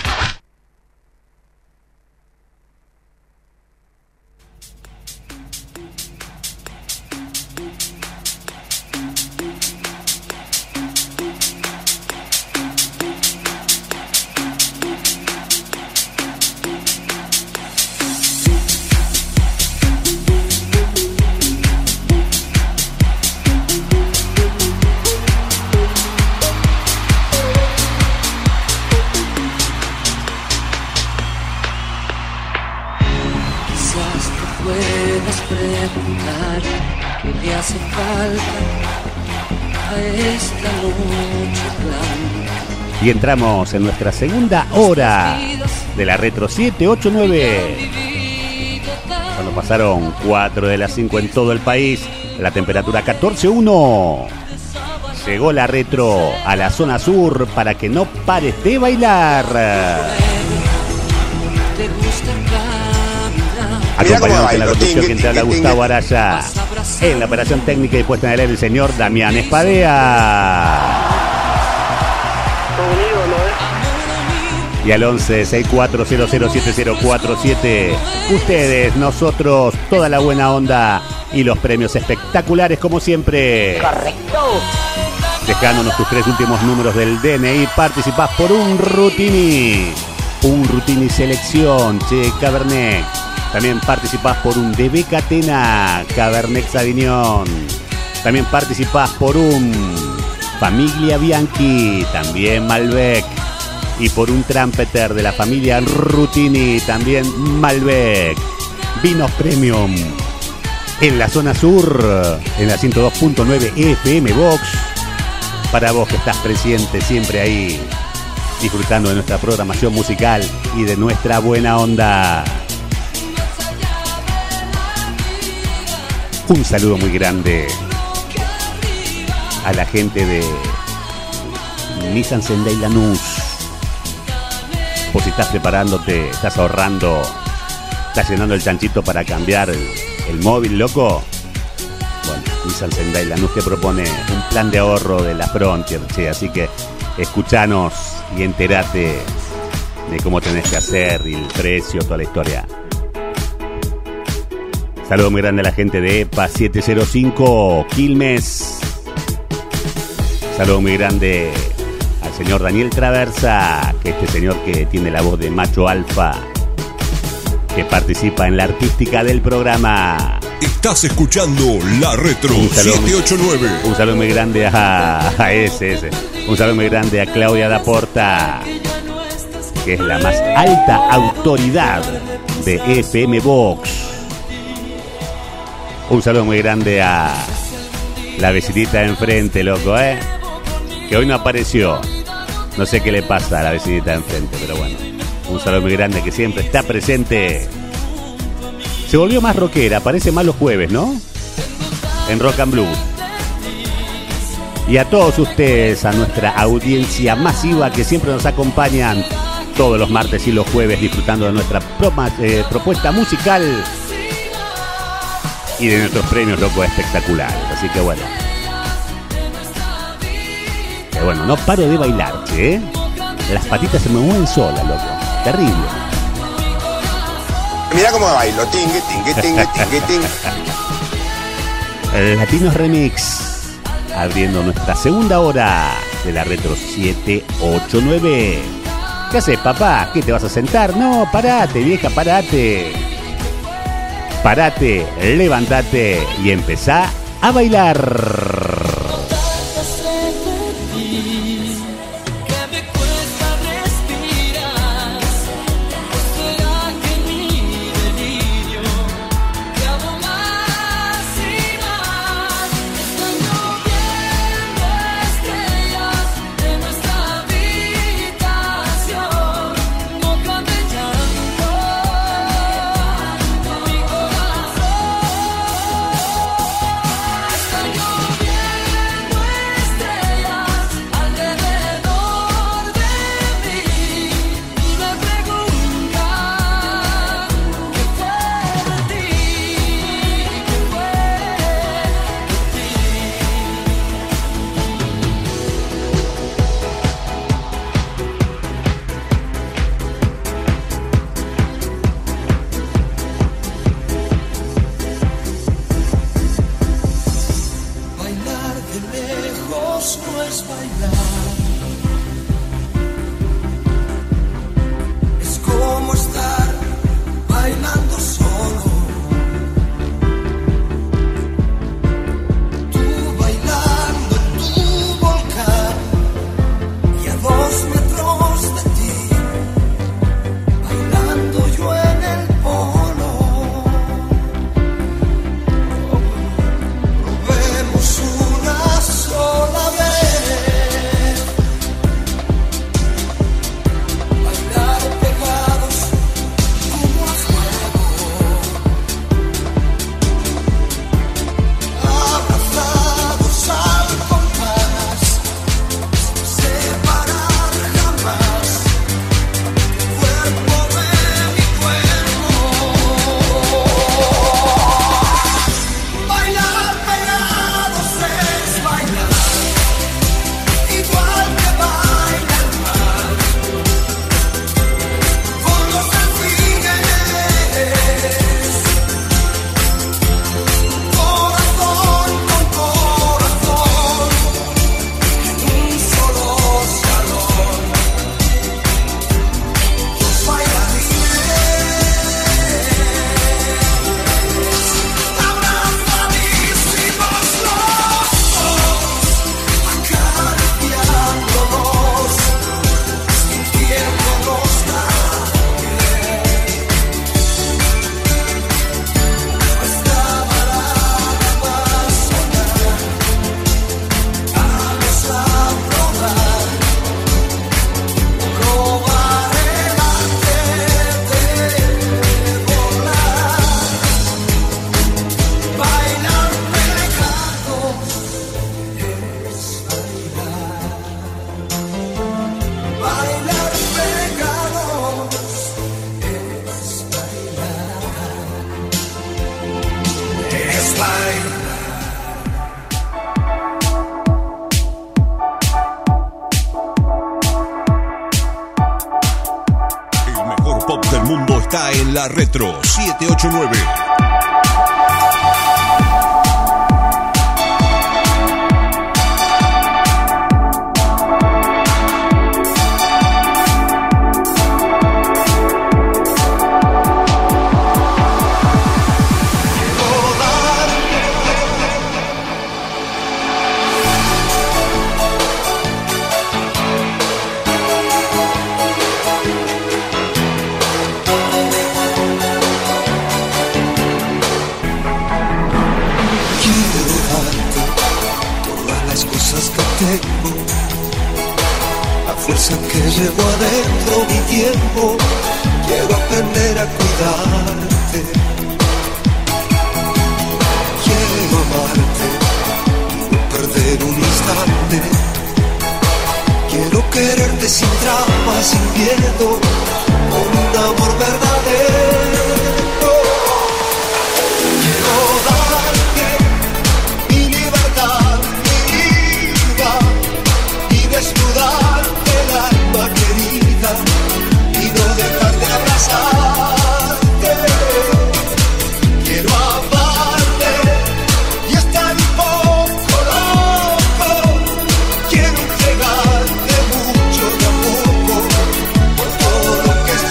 Y entramos en nuestra segunda hora de la Retro siete ocho nueve. Cuando pasaron cuatro de las cinco en todo el país, la temperatura catorce uno. Llegó la Retro a la zona sur para que no pares de bailar. Acompañamos en la conducción quien te habla, Gustavo Araya. En la operación técnica y puesta en el aire el señor Damián Espadea. Y al once seis cuatro cero cero siete cero cuatro siete, ustedes, nosotros, toda la buena onda y los premios espectaculares como siempre. Correcto. Dejándonos tus tres últimos números del D N I, participás por un Rutini. Un Rutini Selección, che, Cabernet. También participás por un D B Catena, Cabernet Sauvignon. También participás por un Famiglia Bianchi, también Malbec. Y por un Trumpeter de la familia Rutini, también Malbec. Vinos Premium en la zona sur, en la ciento dos punto nueve F M Box. Para vos que estás presente siempre ahí, disfrutando de nuestra programación musical y de nuestra buena onda. Un saludo muy grande a la gente de Nissan Sendai Lanús. Por si estás preparándote, estás ahorrando, estás llenando el chanchito para cambiar el, el móvil, loco. Bueno, Nissan Sendai Lanús te propone un plan de ahorro de la Frontier, che, así que escuchanos y enterate de cómo tenés que hacer y el precio, toda la historia. Saludo muy grande a la gente de E P A siete cero cinco Quilmes. Saludo muy grande al señor Daniel Traversa, que este señor que tiene la voz de macho alfa, que participa en la artística del programa. Estás escuchando La Retro siete ocho nueve. Un saludo muy grande a, a ese, ese. Un saludo muy grande a Claudia Daporta, que es la más alta autoridad de F M Box. Un saludo muy grande a la vecinita de enfrente, loco, ¿eh? Que hoy no apareció. No sé qué le pasa a la vecinita de enfrente, pero bueno. Un saludo muy grande que siempre está presente. Se volvió más rockera, parece más los jueves, ¿no? En Rock and Blues. Y a todos ustedes, a nuestra audiencia masiva que siempre nos acompañan todos los martes y los jueves disfrutando de nuestra proma, eh, propuesta musical y de nuestros premios, loco, espectaculares. Así que bueno. Que bueno, no paro de bailar, che. Las patitas se me mueven solas, loco. Terrible. Mira cómo bailo. Tingue, tingue, tingue, tingue, tingue. Latinos Remix. Abriendo nuestra segunda hora de la Retro siete ocho nueve. ¿Qué haces, papá? ¿Qué te vas a sentar? No, parate, vieja, parate. Parate, levántate y empezá a bailar. mundo está en la Retro siete ocho nueve. Tengo la fuerza que llevo adentro mi tiempo, quiero aprender a cuidarte, quiero amarte y no perder un instante, quiero quererte sin trampa, sin miedo, con un amor verdadero. Quiero darte mi libertad y desnudarte el alma querida y no dejar de abrazarte. Quiero amarte y estar un poco loco. Quiero entregarte mucho de a poco por todo lo que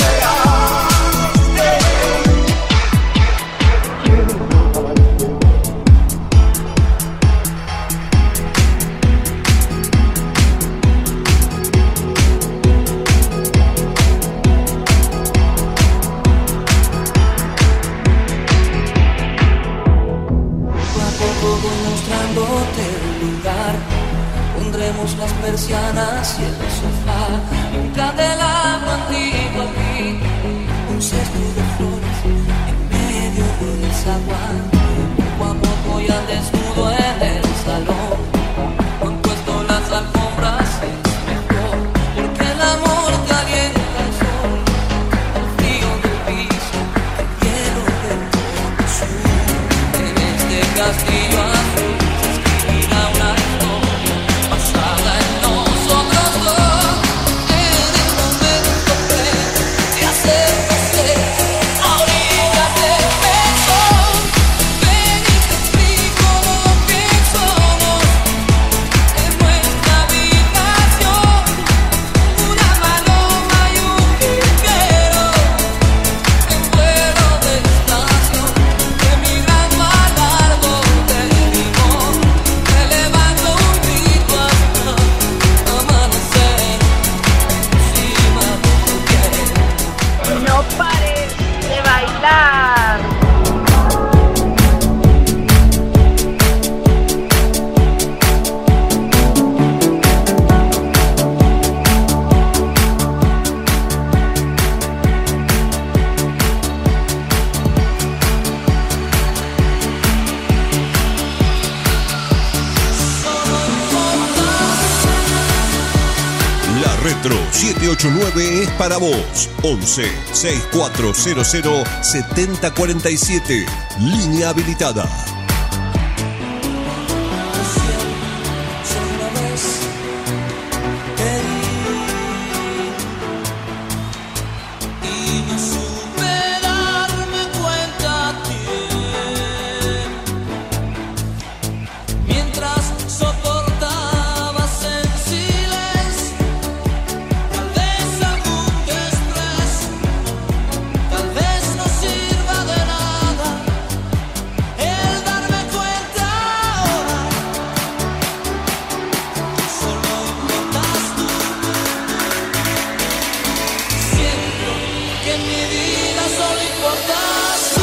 las persianas y el sofá, un candelabro antiguo aquí, un cesto de flores en medio del zaguán, poco a poco ya desnudo en el salón, han puesto las alfombras, es mejor, porque el amor calienta el sol, el frío del piso, el hielo del sur, en este castillo azul se escribirá una historia pasada en nosotros dos, en el momento de hacernos ser a orillas del mesón. Ven y te explico lo que somos en nuestra habitación, una paloma y un jilguero en vuelo de estación, de mi gran malardo de limón, elevando un grito hasta amanecer encima de tu piel. No pares de bailar. La Retro siete ocho nueve es para vos. once sesenta y cuatro cero cero setenta cuarenta y siete. Línea habilitada. Una vez te di y no supe darme cuenta a tiempo, mientras soportabas en silencio, tal vez algún desprecio, tal vez no sirva de nada el darme cuenta ahora. Solo importas tú. Siento que en mi vida solo importas tú.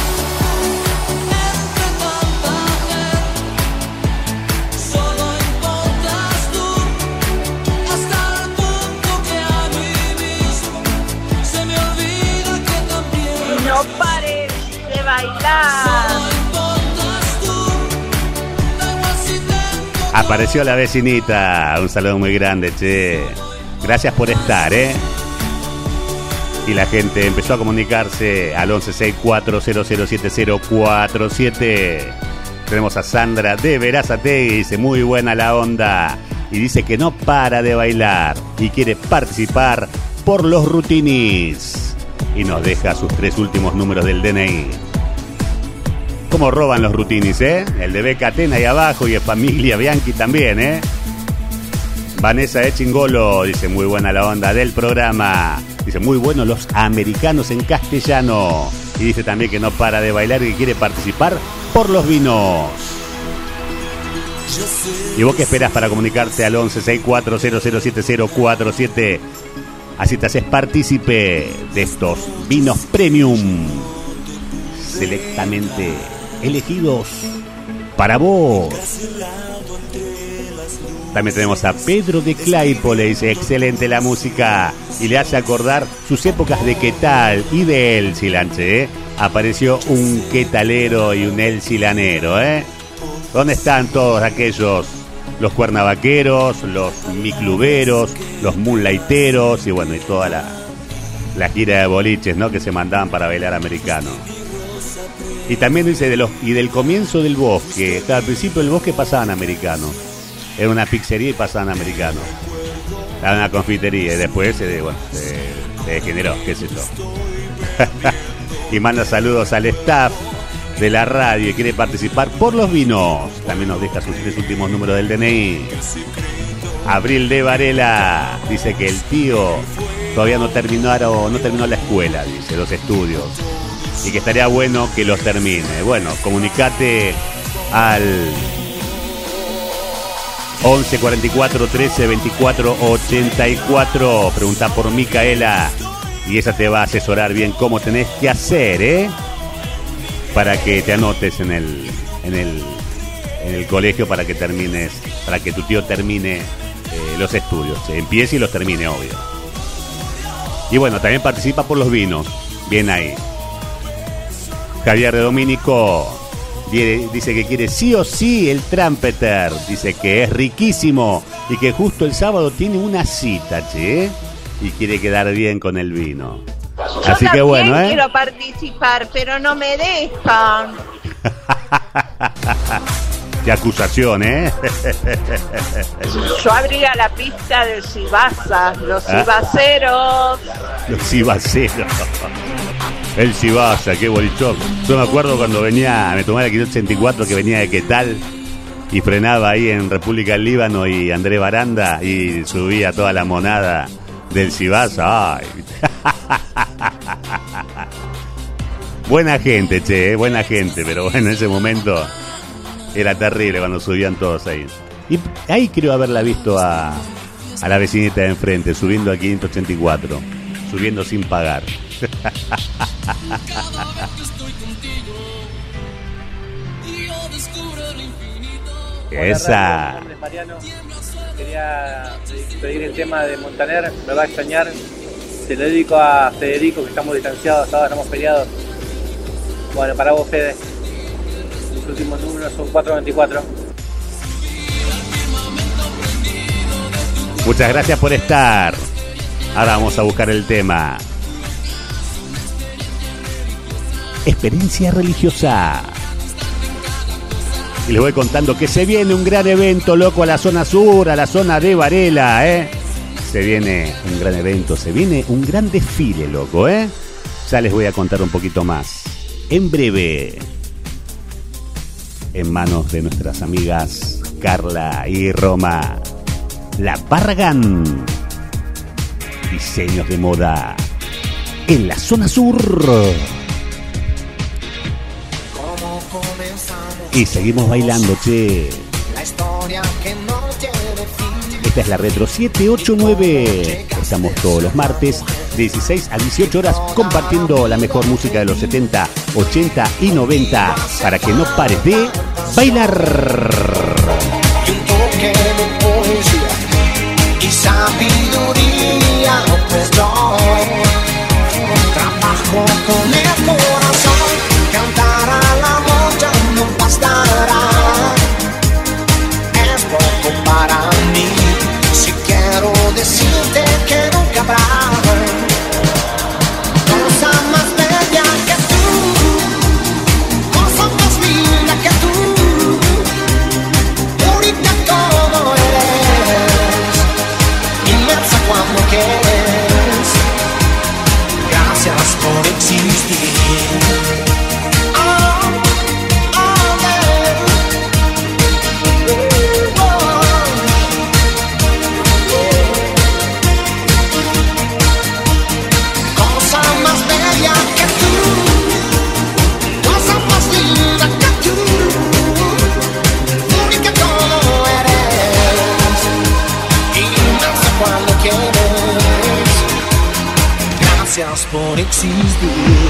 Entre tanta gente, solo importas tú. Hasta el punto que a mí mismo se me olvida que también No pares de bailar. importas tú. Da igual si tengo Apareció la vecinita. Un saludo muy grande, che. Gracias por estar, ¿eh? Y la gente empezó a comunicarse al once sesenta y cuatro cero cero siete cero cuatro siete. Tenemos a Sandra de Verazategui, dice muy buena la onda. Y dice que no para de bailar y quiere participar por los rutinis. y nos deja sus tres últimos números del D N I. ¿Cómo roban los Rutinis, eh? El de Beca Atena ahí abajo y de Familia Bianchi también, eh. Vanessa de Chingolo dice, muy buena la onda del programa. Dice, muy buenos los americanos en castellano. Y dice también que no para de bailar y que quiere participar por los vinos. ¿Y vos qué esperás para comunicarte al once sesenta y cuatro cero cero siete cero cuatro siete? Así te haces partícipe de estos vinos premium selectamente elegidos para vos. También tenemos a Pedro de Claypole, dice, excelente la música y le hace acordar sus épocas de qué tal y de El Silanche, ¿eh? Apareció un quetalero y un El Silanero, ¿eh? ¿Dónde están todos aquellos, los cuernavaqueros, los micluberos, los moonlighteros y bueno, y toda la, la gira de boliches, ¿no? Que se mandaban para bailar americano? Y también dice, de los y del comienzo del bosque, al principio del bosque pasaban americanos. Era una pizzería y pasaban americanos. Era una confitería y después se, bueno, se, se degeneró, qué sé yo. Y manda saludos al staff de la radio y quiere participar por los vinos. También nos deja sus tres últimos números del D N I. Abril de Varela dice que el tío todavía no terminaron, no terminó la escuela, dice, los estudios. Y que estaría bueno que los termine. Bueno, comunicate al once cuarenta y cuatro trece veinticuatro ochenta y cuatro. Pregunta por Micaela y ella te va a asesorar bien cómo tenés que hacer, ¿eh? Para que te anotes en el, en el, en el colegio, para que termines, para que tu tío termine eh, los estudios, empiece y los termine, obvio. Y bueno, también participa por los vinos. Bien ahí. Javier de Domínico dice que quiere sí o sí el Trumpeter. Dice que es riquísimo y que justo el sábado tiene una cita, che, y quiere quedar bien con el vino. Yo Así que bueno, ¿eh? quiero participar, pero no me dejan. Qué acusación, ¿eh? Yo abría la pista de Sibasa, los Sibaceros. Los Sibaceros. El Sibasa, qué bolichón. Yo me acuerdo cuando venía, me tomaba el quinientos ochenta y cuatro que venía de qué tal y frenaba ahí en República del Líbano y André Baranda y subía toda la monada del Sibasa. Ay. Buena gente, che, buena gente, pero bueno, en ese momento era terrible cuando subían todos ahí. Y ahí creo haberla visto a, a la vecinita de enfrente, subiendo a quinientos ochenta y cuatro, subiendo sin pagar. Esa. Hola, Mariano. Quería pedir el tema de Montaner, me va a extrañar. Se lo dedico a Federico, que estamos distanciados, ahora estamos peleados. Bueno, para vos, Fede. Los últimos números son cuatro veinticuatro. Muchas gracias por estar. Ahora vamos a buscar el tema. Experiencia religiosa. Y les voy contando que se viene un gran evento, loco, a la zona sur, a la zona de Varela, ¿eh? Se viene un gran evento, se viene un gran desfile, loco, ¿eh? Ya les voy a contar un poquito más. En breve, en manos de nuestras amigas Carla y Roma, la Barragán. Diseños de moda en la zona sur. Y seguimos bailando, che. Esta es la Retro siete ocho nueve. Estamos todos los martes, dieciséis a dieciocho horas, compartiendo la mejor música de los setenta, ochenta y noventa, para que no pares de bailar. Y un toque de poesía y sabiduría, pues yo trabajo con el corazón, cantar a la noche no bastará, es poco para mí, si quiero decirte que nunca habrá cosa más bella que tú, cosa más linda que tú, única como eres, inmensa cuando quieres. gracias por existir. Gracias por existir.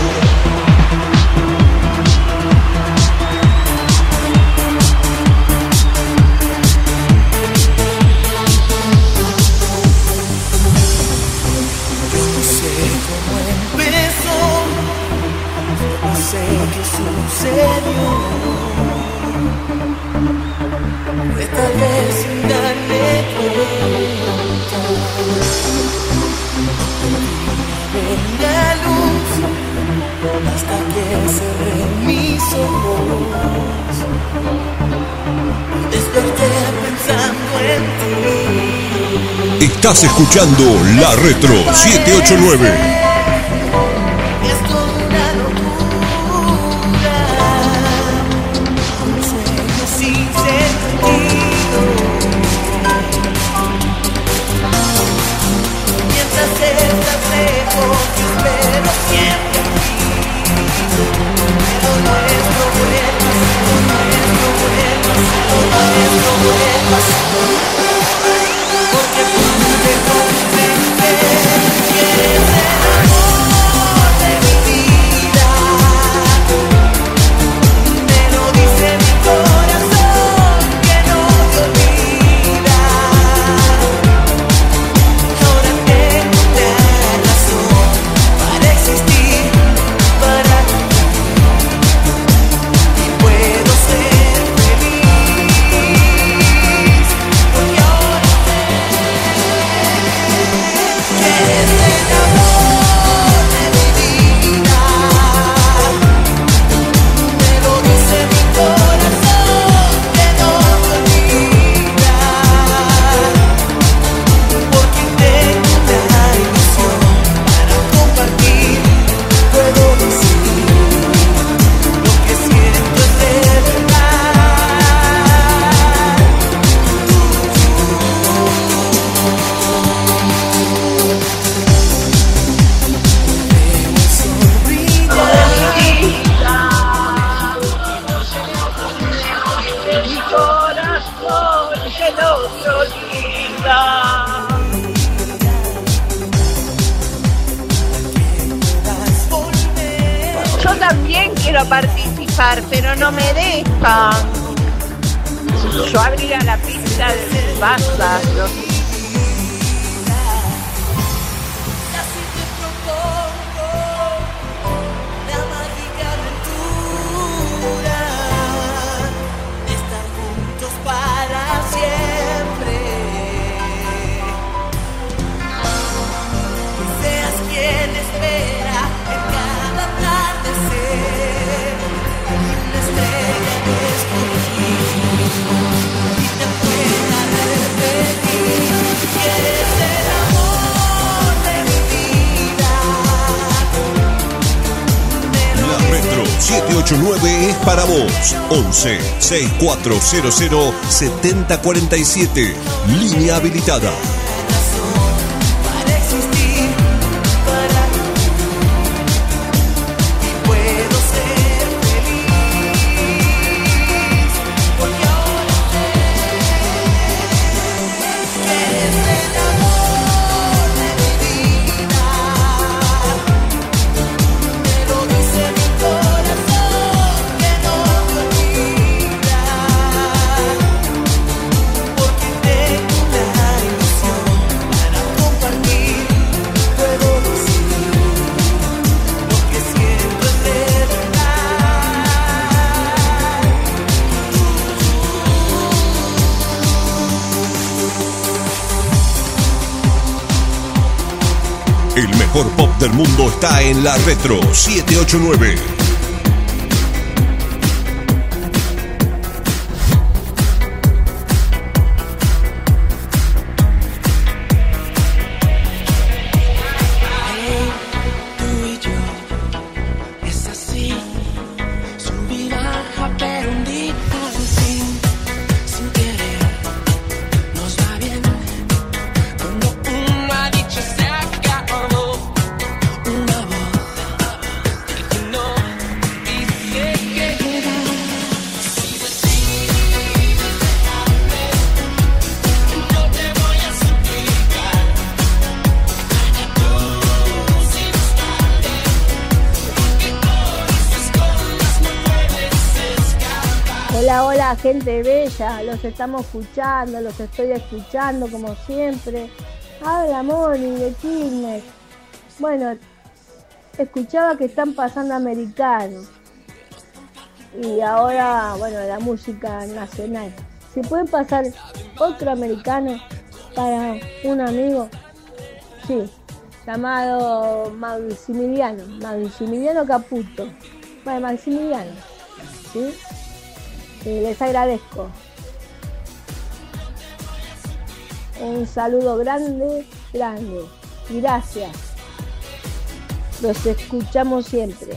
Yo no sé cómo empezó, no sé qué sucedió. Fue tal vez sin darme cuenta. La luz hasta que cerré mis ojos y desperté pensando en ti. Estás escuchando La Retro siete ocho nueve. Es toda una locura, un sueño sin sentido. Mientras estás lejos, yo espero siempre aquí. Lo nuestro vuelva, lo nuestro vuelva, lo nuestro vuelva. Porque pude comprender que eres el amor de mi vida. Me lo dice mi corazón que no te olvida. Ahora tengo la razón para existir, para ti, y puedo ser feliz, porque ahora sé que eres el amor de mi vida. Me lo dice mi corazón que no te olvida, porque tengo la ilusión para compartir. Puedo decir lo que siento es de verdad. De mi corazón que no se olvida. Yo también quiero participar, pero no me dejan. Yo abría la pista de Mufasa. Los... Así te propongo la mágica aventura de estar juntos para siempre. Que seas quien espera en cada atardecer y una estrella descubrir y te pueda repetir que eres el amor de mi vida. La Retro siete ocho nueve es para vos. once sesenta y cuatro cero cero setenta cuarenta y siete. Línea habilitada. Para existir, para ti, y puedo ser feliz, porque ahora sé que eres el amor de mi vida. Me lo dice mi corazón que no te olvida, porque tengo la ilusión para compartir. Puedo decir lo que siento es de El mejor pop del mundo está en La Retro siete ocho nueve. Tú y yo Hola, hola, gente bella, los estamos escuchando, los estoy escuchando como siempre. Habla Moni de Quilmes. Bueno, escuchaba que están pasando americanos. Y ahora, bueno, la música nacional. Si pueden pasar otro americano para un amigo, sí, llamado Maximiliano, Maximiliano Caputo. Bueno, Maximiliano, ¿sí? Eh, les agradezco. Un saludo grande, grande. Gracias. Los escuchamos siempre.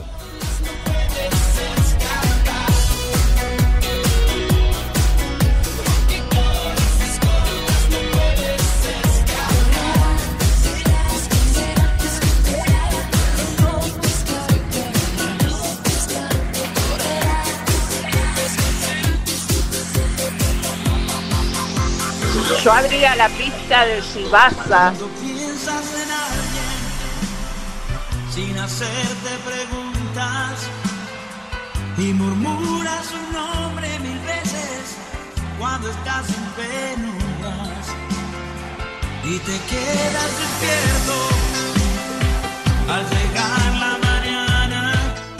Yo abría la pista del Sibasa. Cuando piensas en alguien sin hacerte preguntas y murmuras su nombre mil veces cuando estás en penumbras y te quedas despierto al llegar la mañana.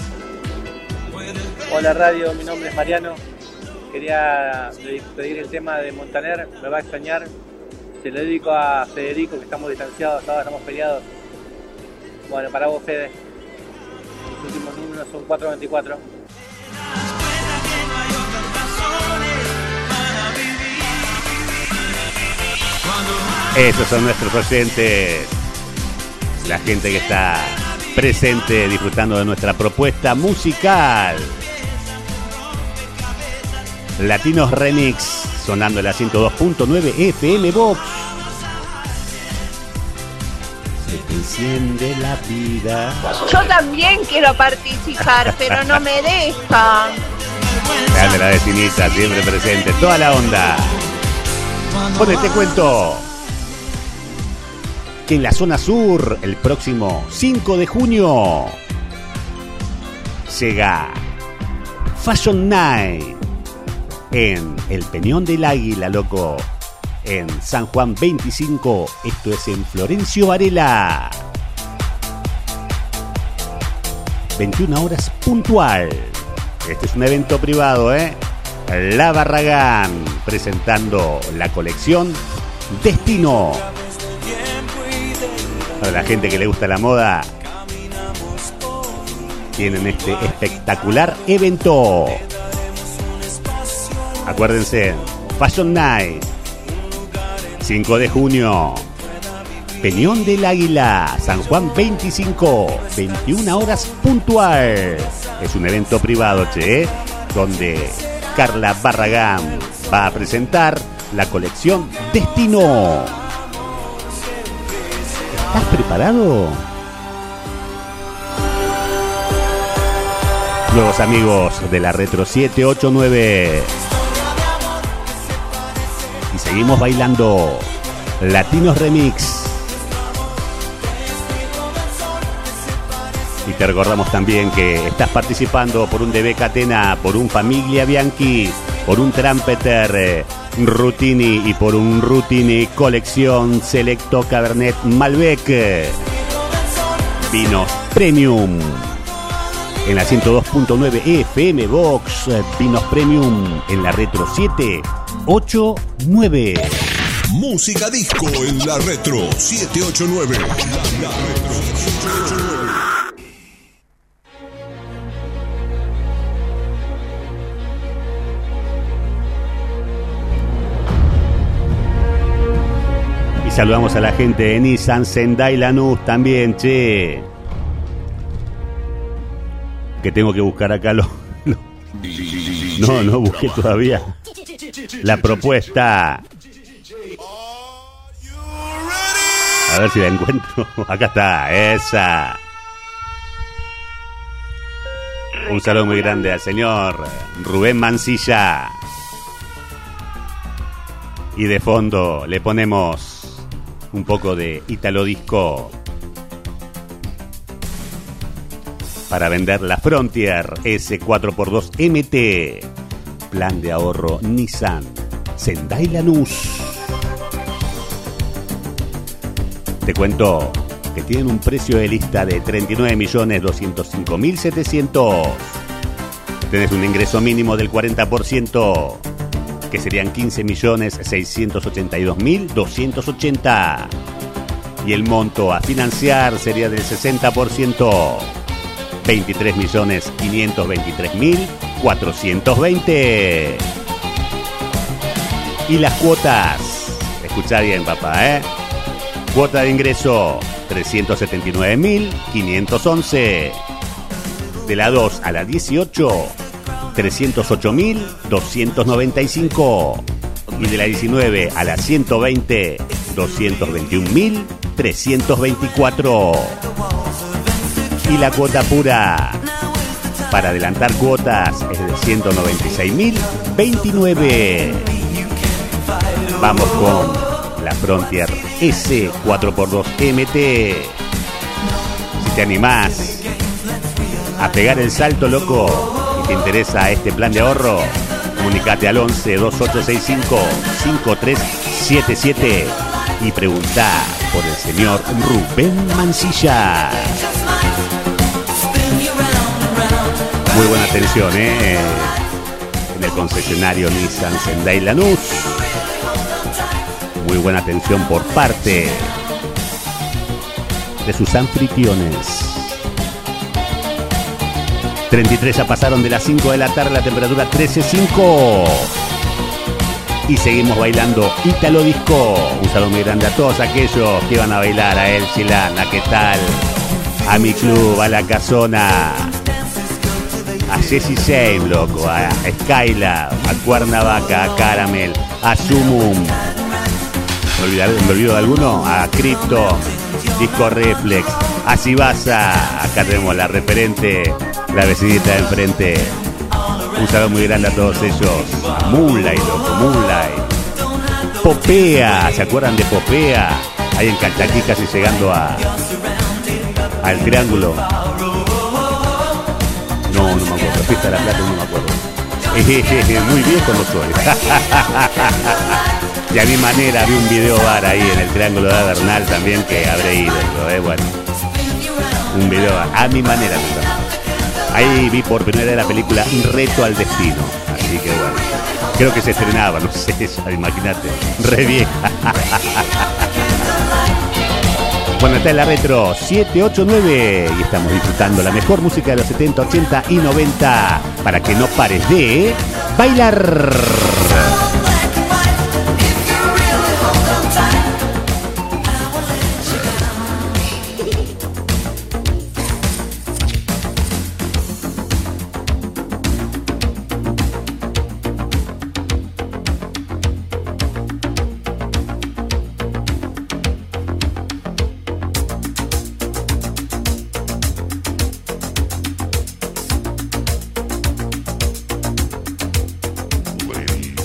Hola radio, mi nombre es Mariano. Quería pedir el tema de Montaner, Me va a extrañar. Se lo dedico a Federico, que estamos distanciados, ahora estamos peleados. Bueno, para vos, Fede. Los últimos números son cuatro veinticuatro. Esos son nuestros oyentes. La gente que está presente disfrutando de nuestra propuesta musical. Latinos Remix, sonando en la ciento dos punto nueve F M Box. Se te enciende la vida. Yo también quiero participar, pero no me dejan. Grande la vecinita, siempre presente, toda la onda. Bueno, te cuento que en la zona sur, el próximo cinco de junio, llega Fashion Night en el Peñón del Águila, loco, en San Juan veinticinco, esto es en Florencio Varela. veintiuna horas puntual. Este es un evento privado, ¿eh? La Barragán, presentando la colección Destino. Para la gente que le gusta la moda, tienen este espectacular evento. Acuérdense, Fashion Night, cinco de junio, Peñón del Águila, San Juan veinticinco, veintiuna horas puntual. Es un evento privado, che, donde Carla Barragán va a presentar la colección Destino. ¿Estás preparado? Nuevos amigos de la Retro siete ocho nueve. Y seguimos bailando Latinos Remix. Y te recordamos también que estás participando por un D B Catena, por un Famiglia Bianchi, por un Trumpeter eh, Rutini y por un Rutini Colección Selecto Cabernet Malbec. Vinos Premium. En la ciento dos punto nueve F M Box, Vinos Premium en la Retro siete ocho nueve. Música disco en la Retro siete ocho nueve. La, la Retro siete ocho nueve. Y saludamos a la gente de Nissan Sendai Lanús también, che. Que tengo que buscar acá lo, lo... No, no busqué todavía la propuesta. A ver si la encuentro. Acá está, esa. Un saludo muy grande al señor Rubén Mancilla. Y de fondo le ponemos un poco de Italo Disco para vender la Frontier S cuatro por dos M T plan de ahorro Nissan Sendai Lanús. Te cuento que tienen un precio de lista de treinta y nueve millones doscientos cinco mil setecientos. Tenés un ingreso mínimo del cuarenta por ciento, que serían quince millones seiscientos ochenta y dos mil doscientos ochenta. Y el monto a financiar sería del sesenta por ciento, veintitrés millones quinientos veintitrés mil cuatrocientos veinte. Y las cuotas, escuchá bien, papá, ¿eh? Cuota de ingreso trescientos setenta y nueve mil quinientos once. De la dos a la dieciocho, trescientos ocho mil doscientos noventa y cinco. Y de la diecinueve a la ciento veinte, doscientos veintiún mil trescientos veinticuatro. Y la cuota pura para adelantar cuotas es de ciento noventa y seis mil veintinueve. Vamos con la Frontier S cuatro por dos M T. Si te animás a pegar el salto, loco, y te interesa este plan de ahorro, comunicate al once veintiocho sesenta y cinco cincuenta y tres setenta y siete y preguntá por el señor Rubén Mancilla. Muy buena atención, ¿eh? En el concesionario Nissan Sendai Lanús. Muy buena atención por parte de sus anfitriones. treinta y tres ya pasaron de las cinco de la tarde, la temperatura trece punto cinco. Y seguimos bailando Italo Disco. Un saludo muy grande a todos aquellos que van a bailar, a El Chilán, a qué tal, a mi club, a la Casona, a Jesse Shame, loco, a Skyla, a Cuernavaca, a Caramel, a Sumum. ¿Me olvidé, ¿Me olvido de alguno? A Crypto, Disco Reflex, a Sibasa. Acá tenemos la referente, la vecinita de enfrente. Un saludo muy grande a todos ellos. A Moonlight, loco, Moonlight. Popea, ¿se acuerdan de Popea? Ahí en Calchaquí, casi llegando a al Triángulo. No, no me acuerdo. Fiesta de la Plata, no me acuerdo. Muy viejo no soy. Y a mi manera vi un video bar ahí en el Triángulo de Bernal también, que habré ido, ¿eh? Bueno, un video bar, a mi manera. Ahí vi por primera vez la película Un Reto al Destino. Así que bueno, creo que se estrenaba, no sé, ya, imagínate, re vieja. Bueno, está en la retro siete ocho nueve y estamos disfrutando la mejor música de los setenta, ochenta y noventa para que no pares de bailar. Ladies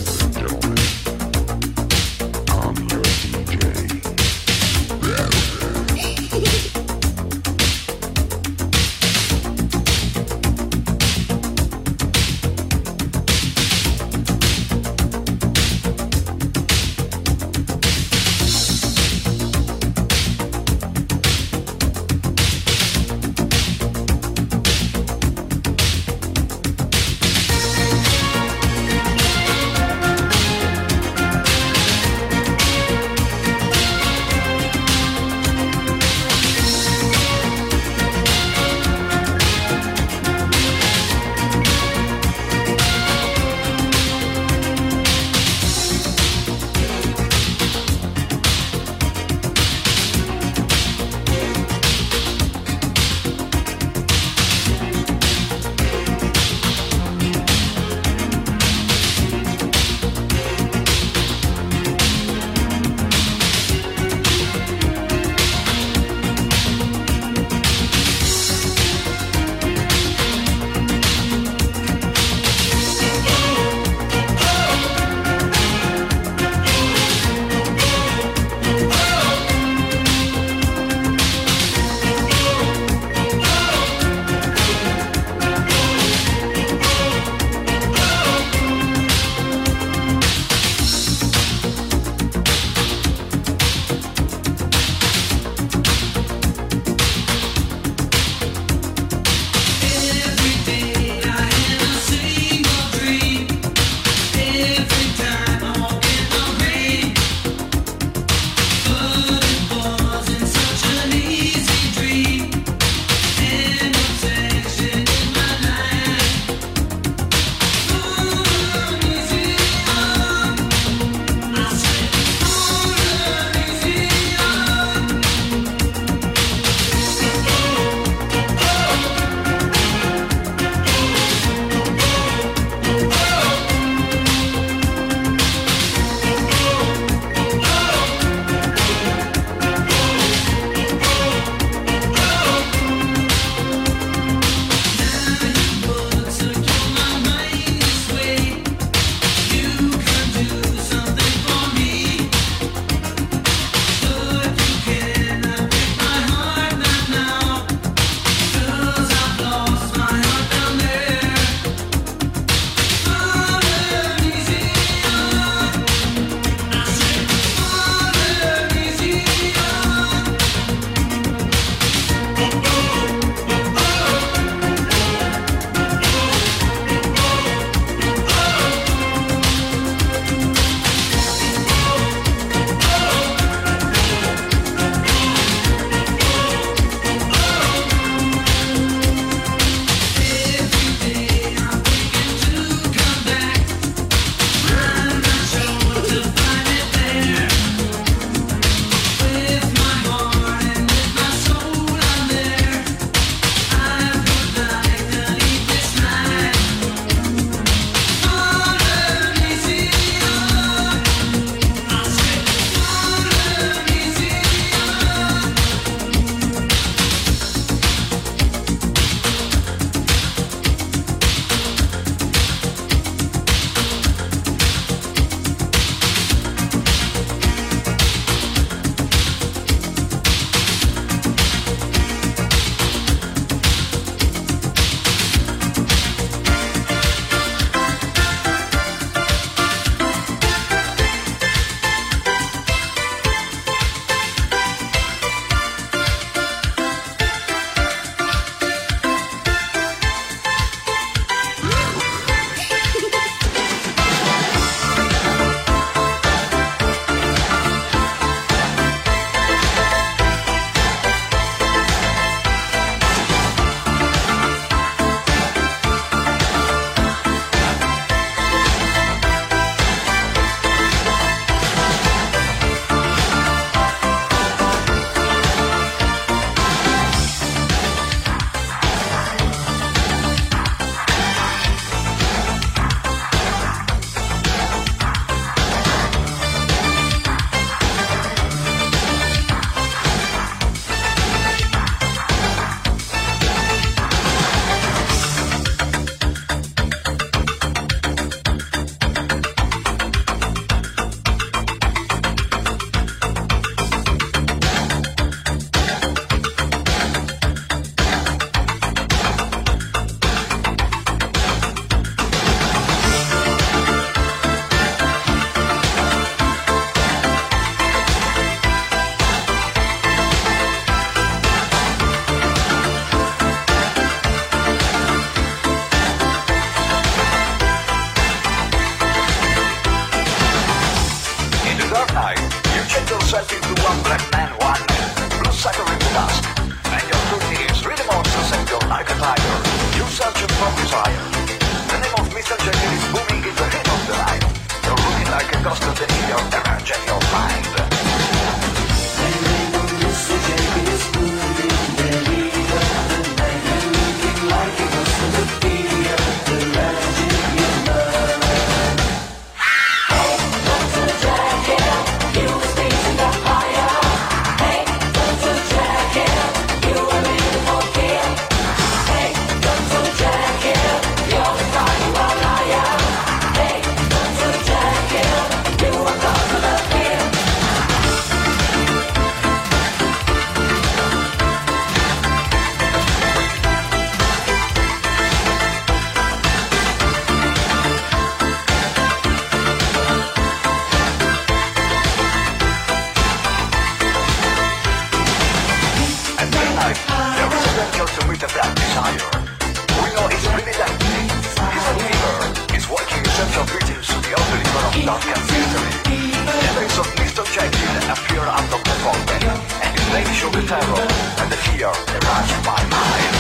don't confuse me. There is a Mister Jekyll appear out of the fountain, and his name should be terror, and the fear arrives my mind.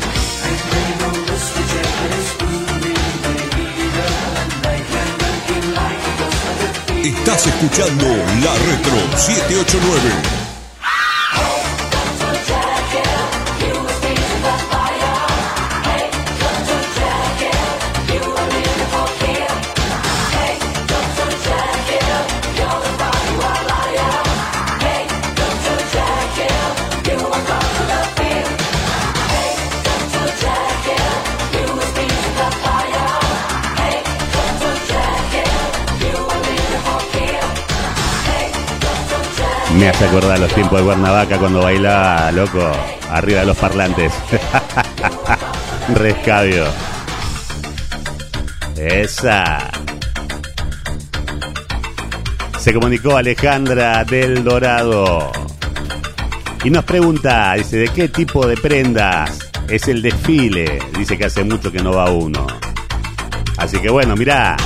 Estás escuchando La Retro siete ocho nueve. Me hace acordar los tiempos de Guernavaca cuando bailaba, loco, arriba de los parlantes. Rescabio. Esa. Se comunicó Alejandra del Dorado y nos pregunta, dice, ¿de qué tipo de prendas es el desfile? Dice que hace mucho que no va uno. Así que bueno, mirá.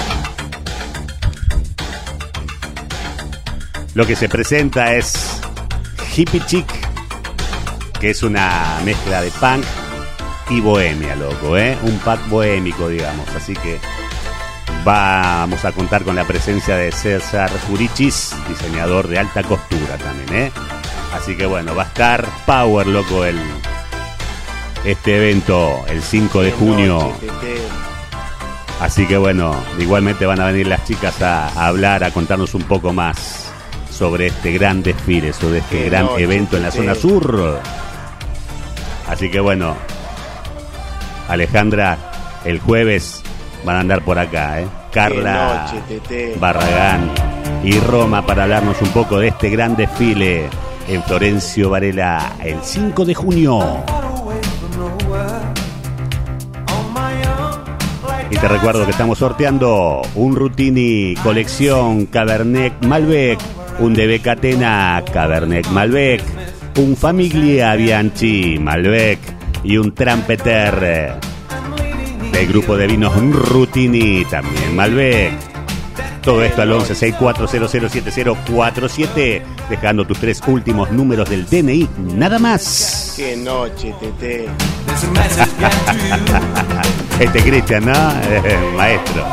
Lo que se presenta es Hippie Chic, que es una mezcla de punk y bohemia, loco, ¿eh? Un pack bohémico, digamos. Así que vamos a contar con la presencia de César Jurichis, diseñador de alta costura también, ¿eh? Así que bueno, va a estar power, loco, el este evento el cinco de junio. Así que bueno, igualmente van a venir las chicas a, a hablar, a contarnos un poco más sobre este gran desfile, sobre este Qué gran noche, evento en la zona sur. Así que bueno, Alejandra, el jueves van a andar por acá, ¿eh? Carla noche, Barragán y Roma para hablarnos un poco de este gran desfile en Florencio Varela el cinco de junio. Y te recuerdo que estamos sorteando un Rutini colección Cabernet Malbec, un D B Catena Cabernet Malbec, un Famiglia Bianchi Malbec y un Trampeter del grupo de vinos Rutini, también Malbec. Todo esto al once sesenta y cuatro cero cero siete cero cuatro siete, dejando tus tres últimos números del D N I, nada más. Qué noche, Tete. Este Cristian, ¿no? Maestro.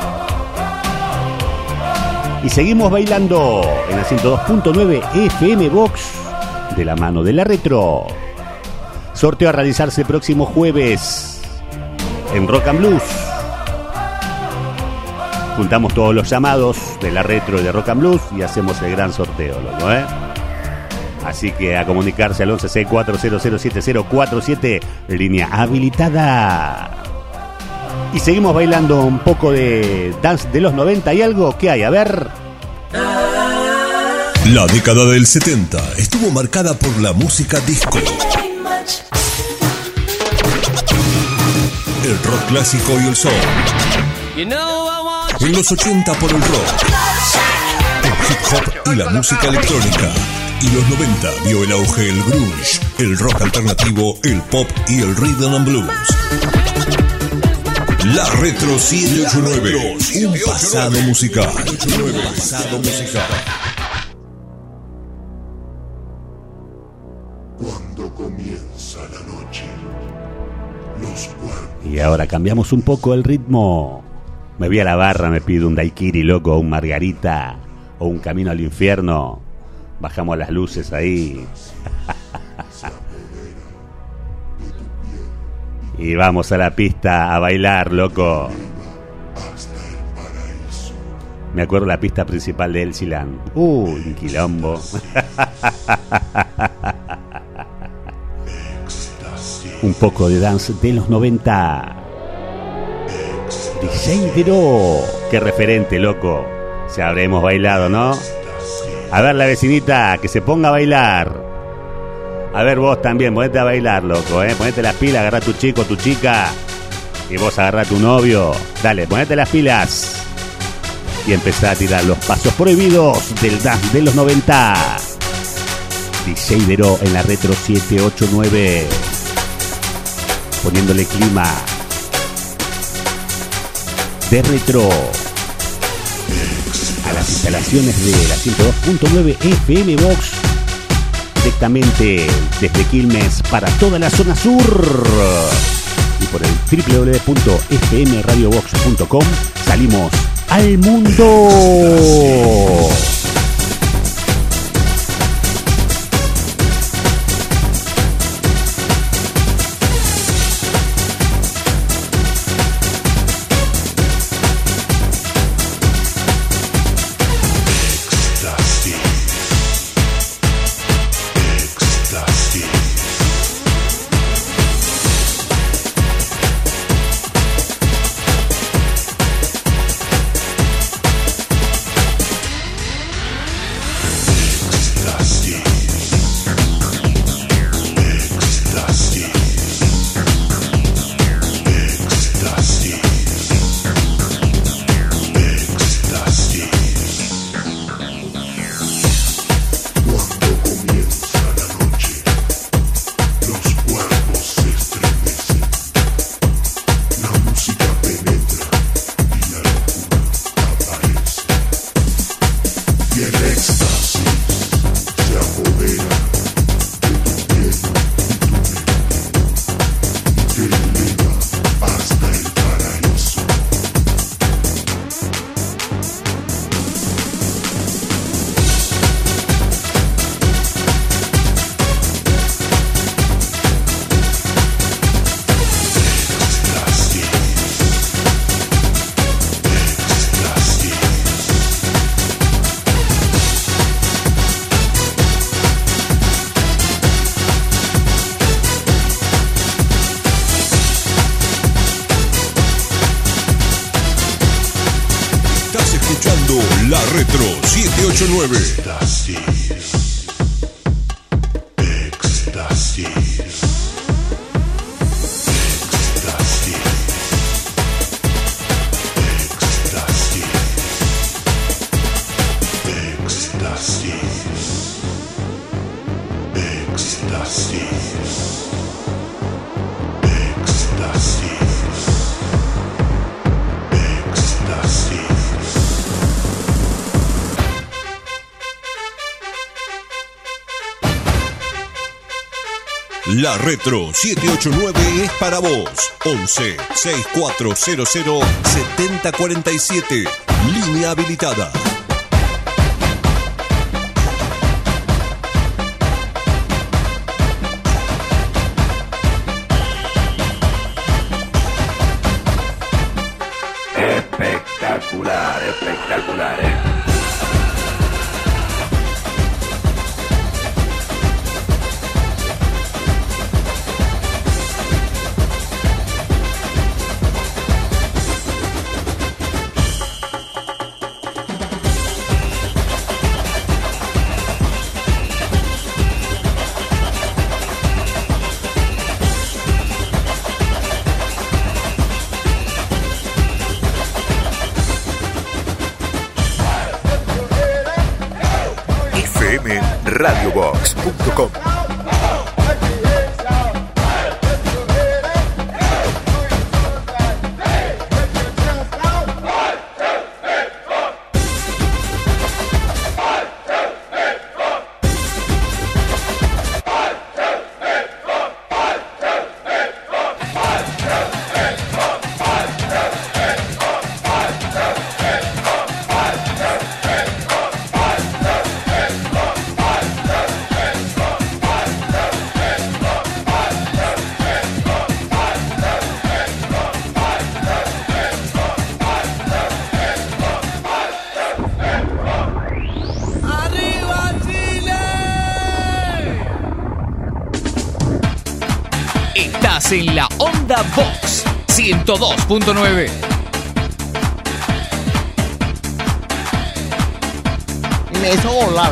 Y seguimos bailando en la ciento dos punto nueve F M Box de la mano de la Retro. Sorteo a realizarse el próximo jueves en Rock and Blues. Juntamos todos los llamados de la Retro y de Rock and Blues y hacemos el gran sorteo, loco, ¿eh? Así que a comunicarse al once sesenta y cuatro cero cero siete cero cuatro siete, línea habilitada. Y seguimos bailando un poco de dance de los noventa y algo. ¿Qué hay? A ver. La década del setenta estuvo marcada por la música disco, el rock clásico y el soul. En los ochenta por el rock, el hip hop y la música electrónica. Y los noventa vio el auge el grunge, el rock alternativo, el pop y el rhythm and blues. La Retro siete ocho nueve, un pasado musical. Un pasado musical. Cuando comienza la noche, los cuerpos. Y ahora cambiamos un poco el ritmo. Me voy a la barra, me pido un daiquiri, loco, un margarita o un camino al infierno. Bajamos las luces ahí. Y vamos a la pista a bailar, loco. Me acuerdo la pista principal de Elsiland. Uh, un quilombo. Un poco de dance de los noventa. D J Dero. Qué referente, loco. Ya habremos bailado, ¿no? A ver la vecinita, que se ponga a bailar. A ver vos también, ponete a bailar, loco, ¿eh? Ponete las pilas, agarrá a tu chico, tu chica. Y vos agarrá a tu novio. Dale, ponete las pilas. Y empezá a tirar los pasos prohibidos del dance de los noventa. D J Dero en la Retro siete ocho nueve. Poniéndole clima de retro. a las instalaciones de la ciento dos punto nueve F M Box, directamente desde Quilmes para toda la zona sur. Y por el doble u doble u doble u punto f m radio box punto com salimos al mundo. La Retro siete ocho nueve. Éxtasis. Éxtasis. La Retro siete ocho nueve es para vos. once sesenta y cuatro cero cero setenta cuarenta y siete. Línea habilitada. Espectacular, espectacular. ¿eh? radio box punto com. En la Onda Box ciento dos punto nueve. Me hizo volar.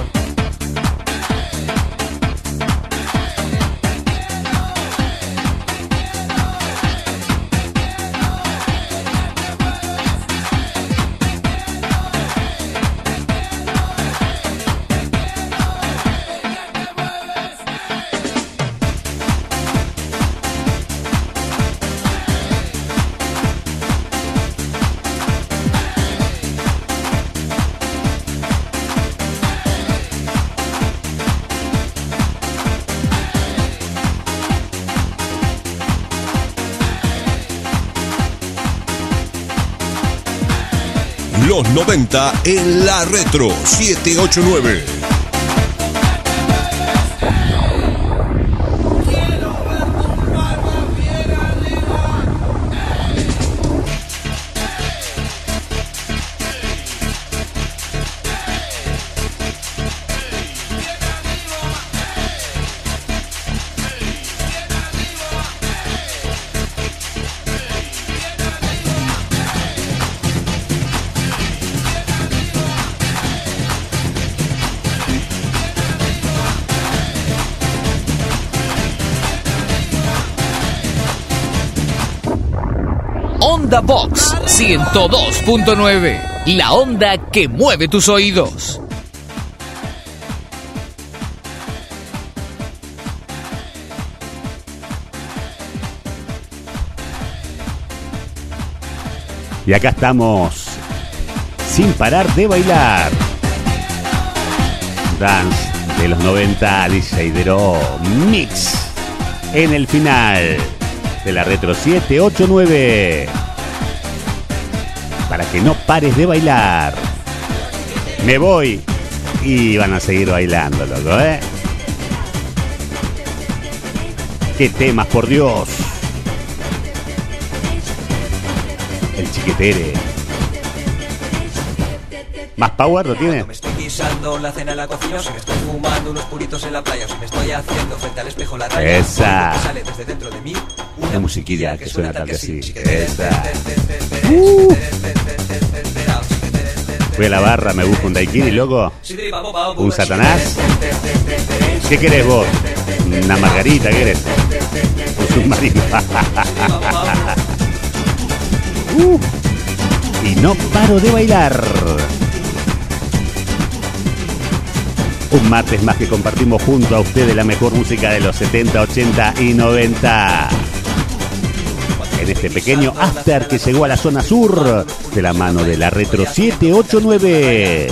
los noventa en la Retro siete ocho nueve. Onda Box ciento dos punto nueve, la onda que mueve tus oídos. Y acá estamos, sin parar de bailar. Dance de los noventa, D J Dero Mix en el final de la Retro siete ocho nueve. Para que no pares de bailar. Me voy y van a seguir bailando, loco, ¿eh? ¡Qué temas, por Dios! El chiquetere. ¿Más power lo tiene? Me estoy guisando la cena en la cocina, si me estoy fumando unos puritos en la playa, si me estoy haciendo frente al espejo la raya. Esa. Que sale desde dentro de mí. Una musiquilla que suena tal que así. Esa. Uh. Voy a la barra, me busco un daiquiri, loco. Un satanás. ¿Qué querés vos? Una margarita, ¿qué querés? Un submarino. uh. Y no paro de bailar. Un martes más que compartimos junto a ustedes la mejor música de los setenta, ochenta y noventa. En este pequeño after que llegó a la zona sur de la mano de la Retro siete ocho nueve.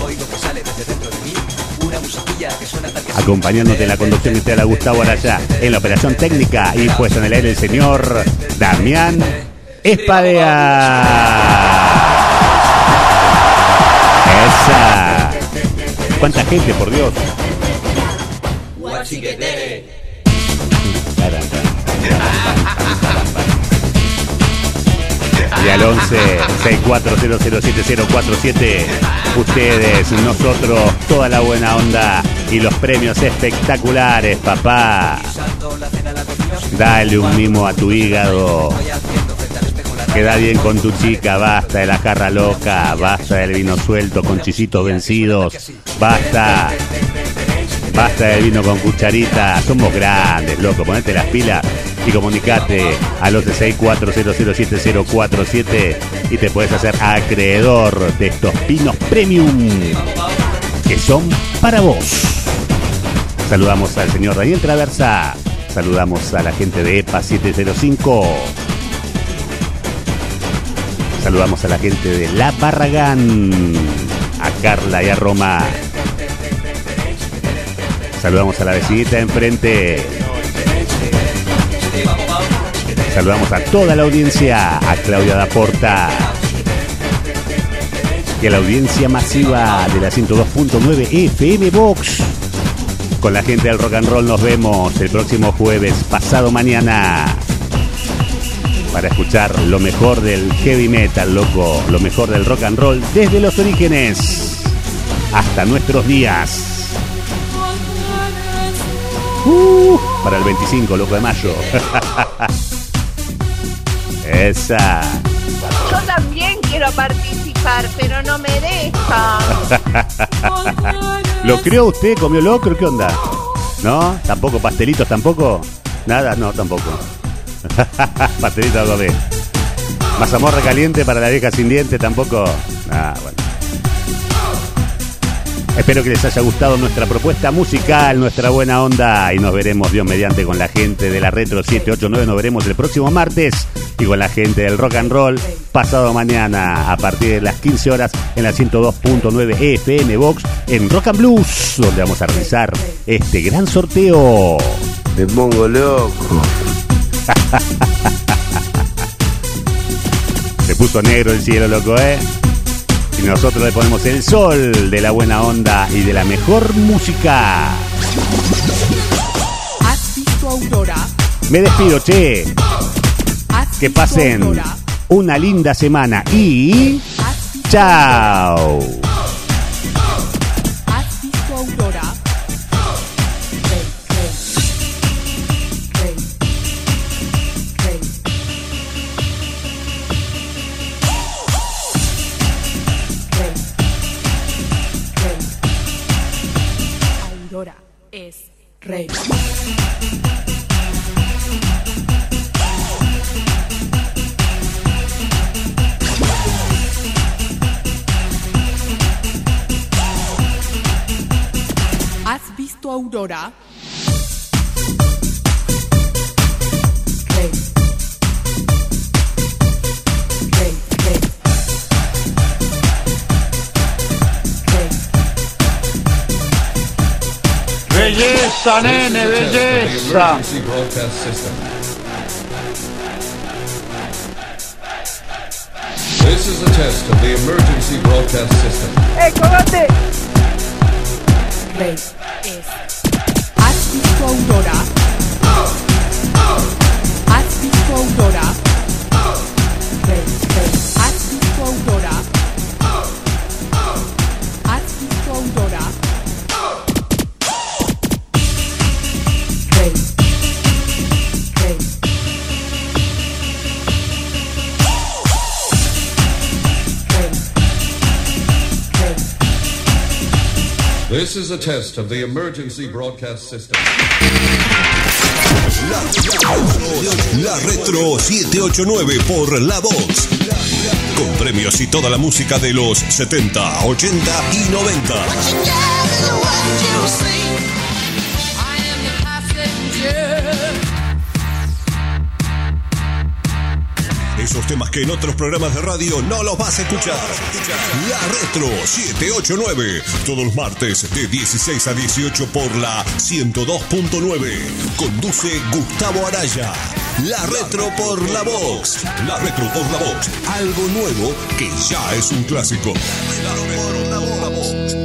Acompañándote en la conducción está Gustavo Araya, en la operación técnica y puesto en el aire el señor Damián Espadea. Esa. ¿Cuánta gente, por Dios? Y al once, seis cuatro cero cero siete cero cuatro siete, ustedes, nosotros, toda la buena onda y los premios espectaculares, papá. Dale un mimo a tu hígado. Queda bien con tu chica, basta de la jarra loca, basta del vino suelto con chisitos vencidos, basta, basta del vino con cucharita, somos grandes, loco, ponete las pilas y comunicate al once seis cuatro cero cero siete cero cuatro siete y te puedes hacer acreedor de estos pinos premium que son para vos. Saludamos al señor Daniel Traversa, saludamos a la gente de E P A siete cero cinco. Saludamos a la gente de La Barragán, a Carla y a Roma. Saludamos a la vecinita de enfrente. Saludamos a toda la audiencia, a Claudia Daporta. Y a la audiencia masiva de la ciento dos punto nueve F M Box. Con la gente del rock and roll nos vemos el próximo jueves, pasado mañana. Para escuchar lo mejor del heavy metal, loco, lo mejor del rock and roll desde los orígenes hasta nuestros días. Uh, para el veinticinco, loco, de mayo. Esa. Yo también quiero participar, pero no me dejan. ¿Lo crió usted? ¿Comió locro? ¿Qué onda? ¿No? ¿Tampoco pastelitos? ¿Tampoco? Nada, no, tampoco. Pastelito de gobe. Mazamorra caliente para la vieja sin diente, tampoco. Ah, bueno. Espero que les haya gustado nuestra propuesta musical, nuestra buena onda. Y nos veremos, Dios mediante, con la gente de la Retro siete ocho nueve. Nos veremos el próximo martes. Y con la gente del rock and roll pasado mañana a partir de las quince horas en la ciento dos punto nueve F M Box en Rock and Blues, donde vamos a realizar este gran sorteo. Me pongo loco. Se puso negro el cielo, loco, ¿eh? Y nosotros le ponemos el sol de la buena onda y de la mejor música. ¿Has visto Aurora? Me despido, che. Que pasen Aurora? una linda semana y... ¡chao! ¿Has visto Aurora? Aurora es rey. ¿Has visto Aurora? Rey. Rey, rey. Belleza, nene, belleza. This is a test of the emergency broadcast system. ¡Eh, colate! Rey es. ¿Has visto Aurora? ¿Has visto Aurora? Rey, rey. ¿Has visto Aurora? ¿Has visto Aurora? Rey. Rey. This is a test of the emergency broadcast system. La, la Retro siete ocho nueve por La Vox. Con premios y toda la música de los setenta, ochenta y noventa. Esos temas que en otros programas de radio no los vas a escuchar. La Retro siete ocho nueve. Todos los martes de dieciséis a dieciocho por la ciento dos punto nueve. Conduce Gustavo Araya. La Retro por La Vox. La Retro por La Vox. Algo nuevo que ya es un clásico. La Retro por La Vox.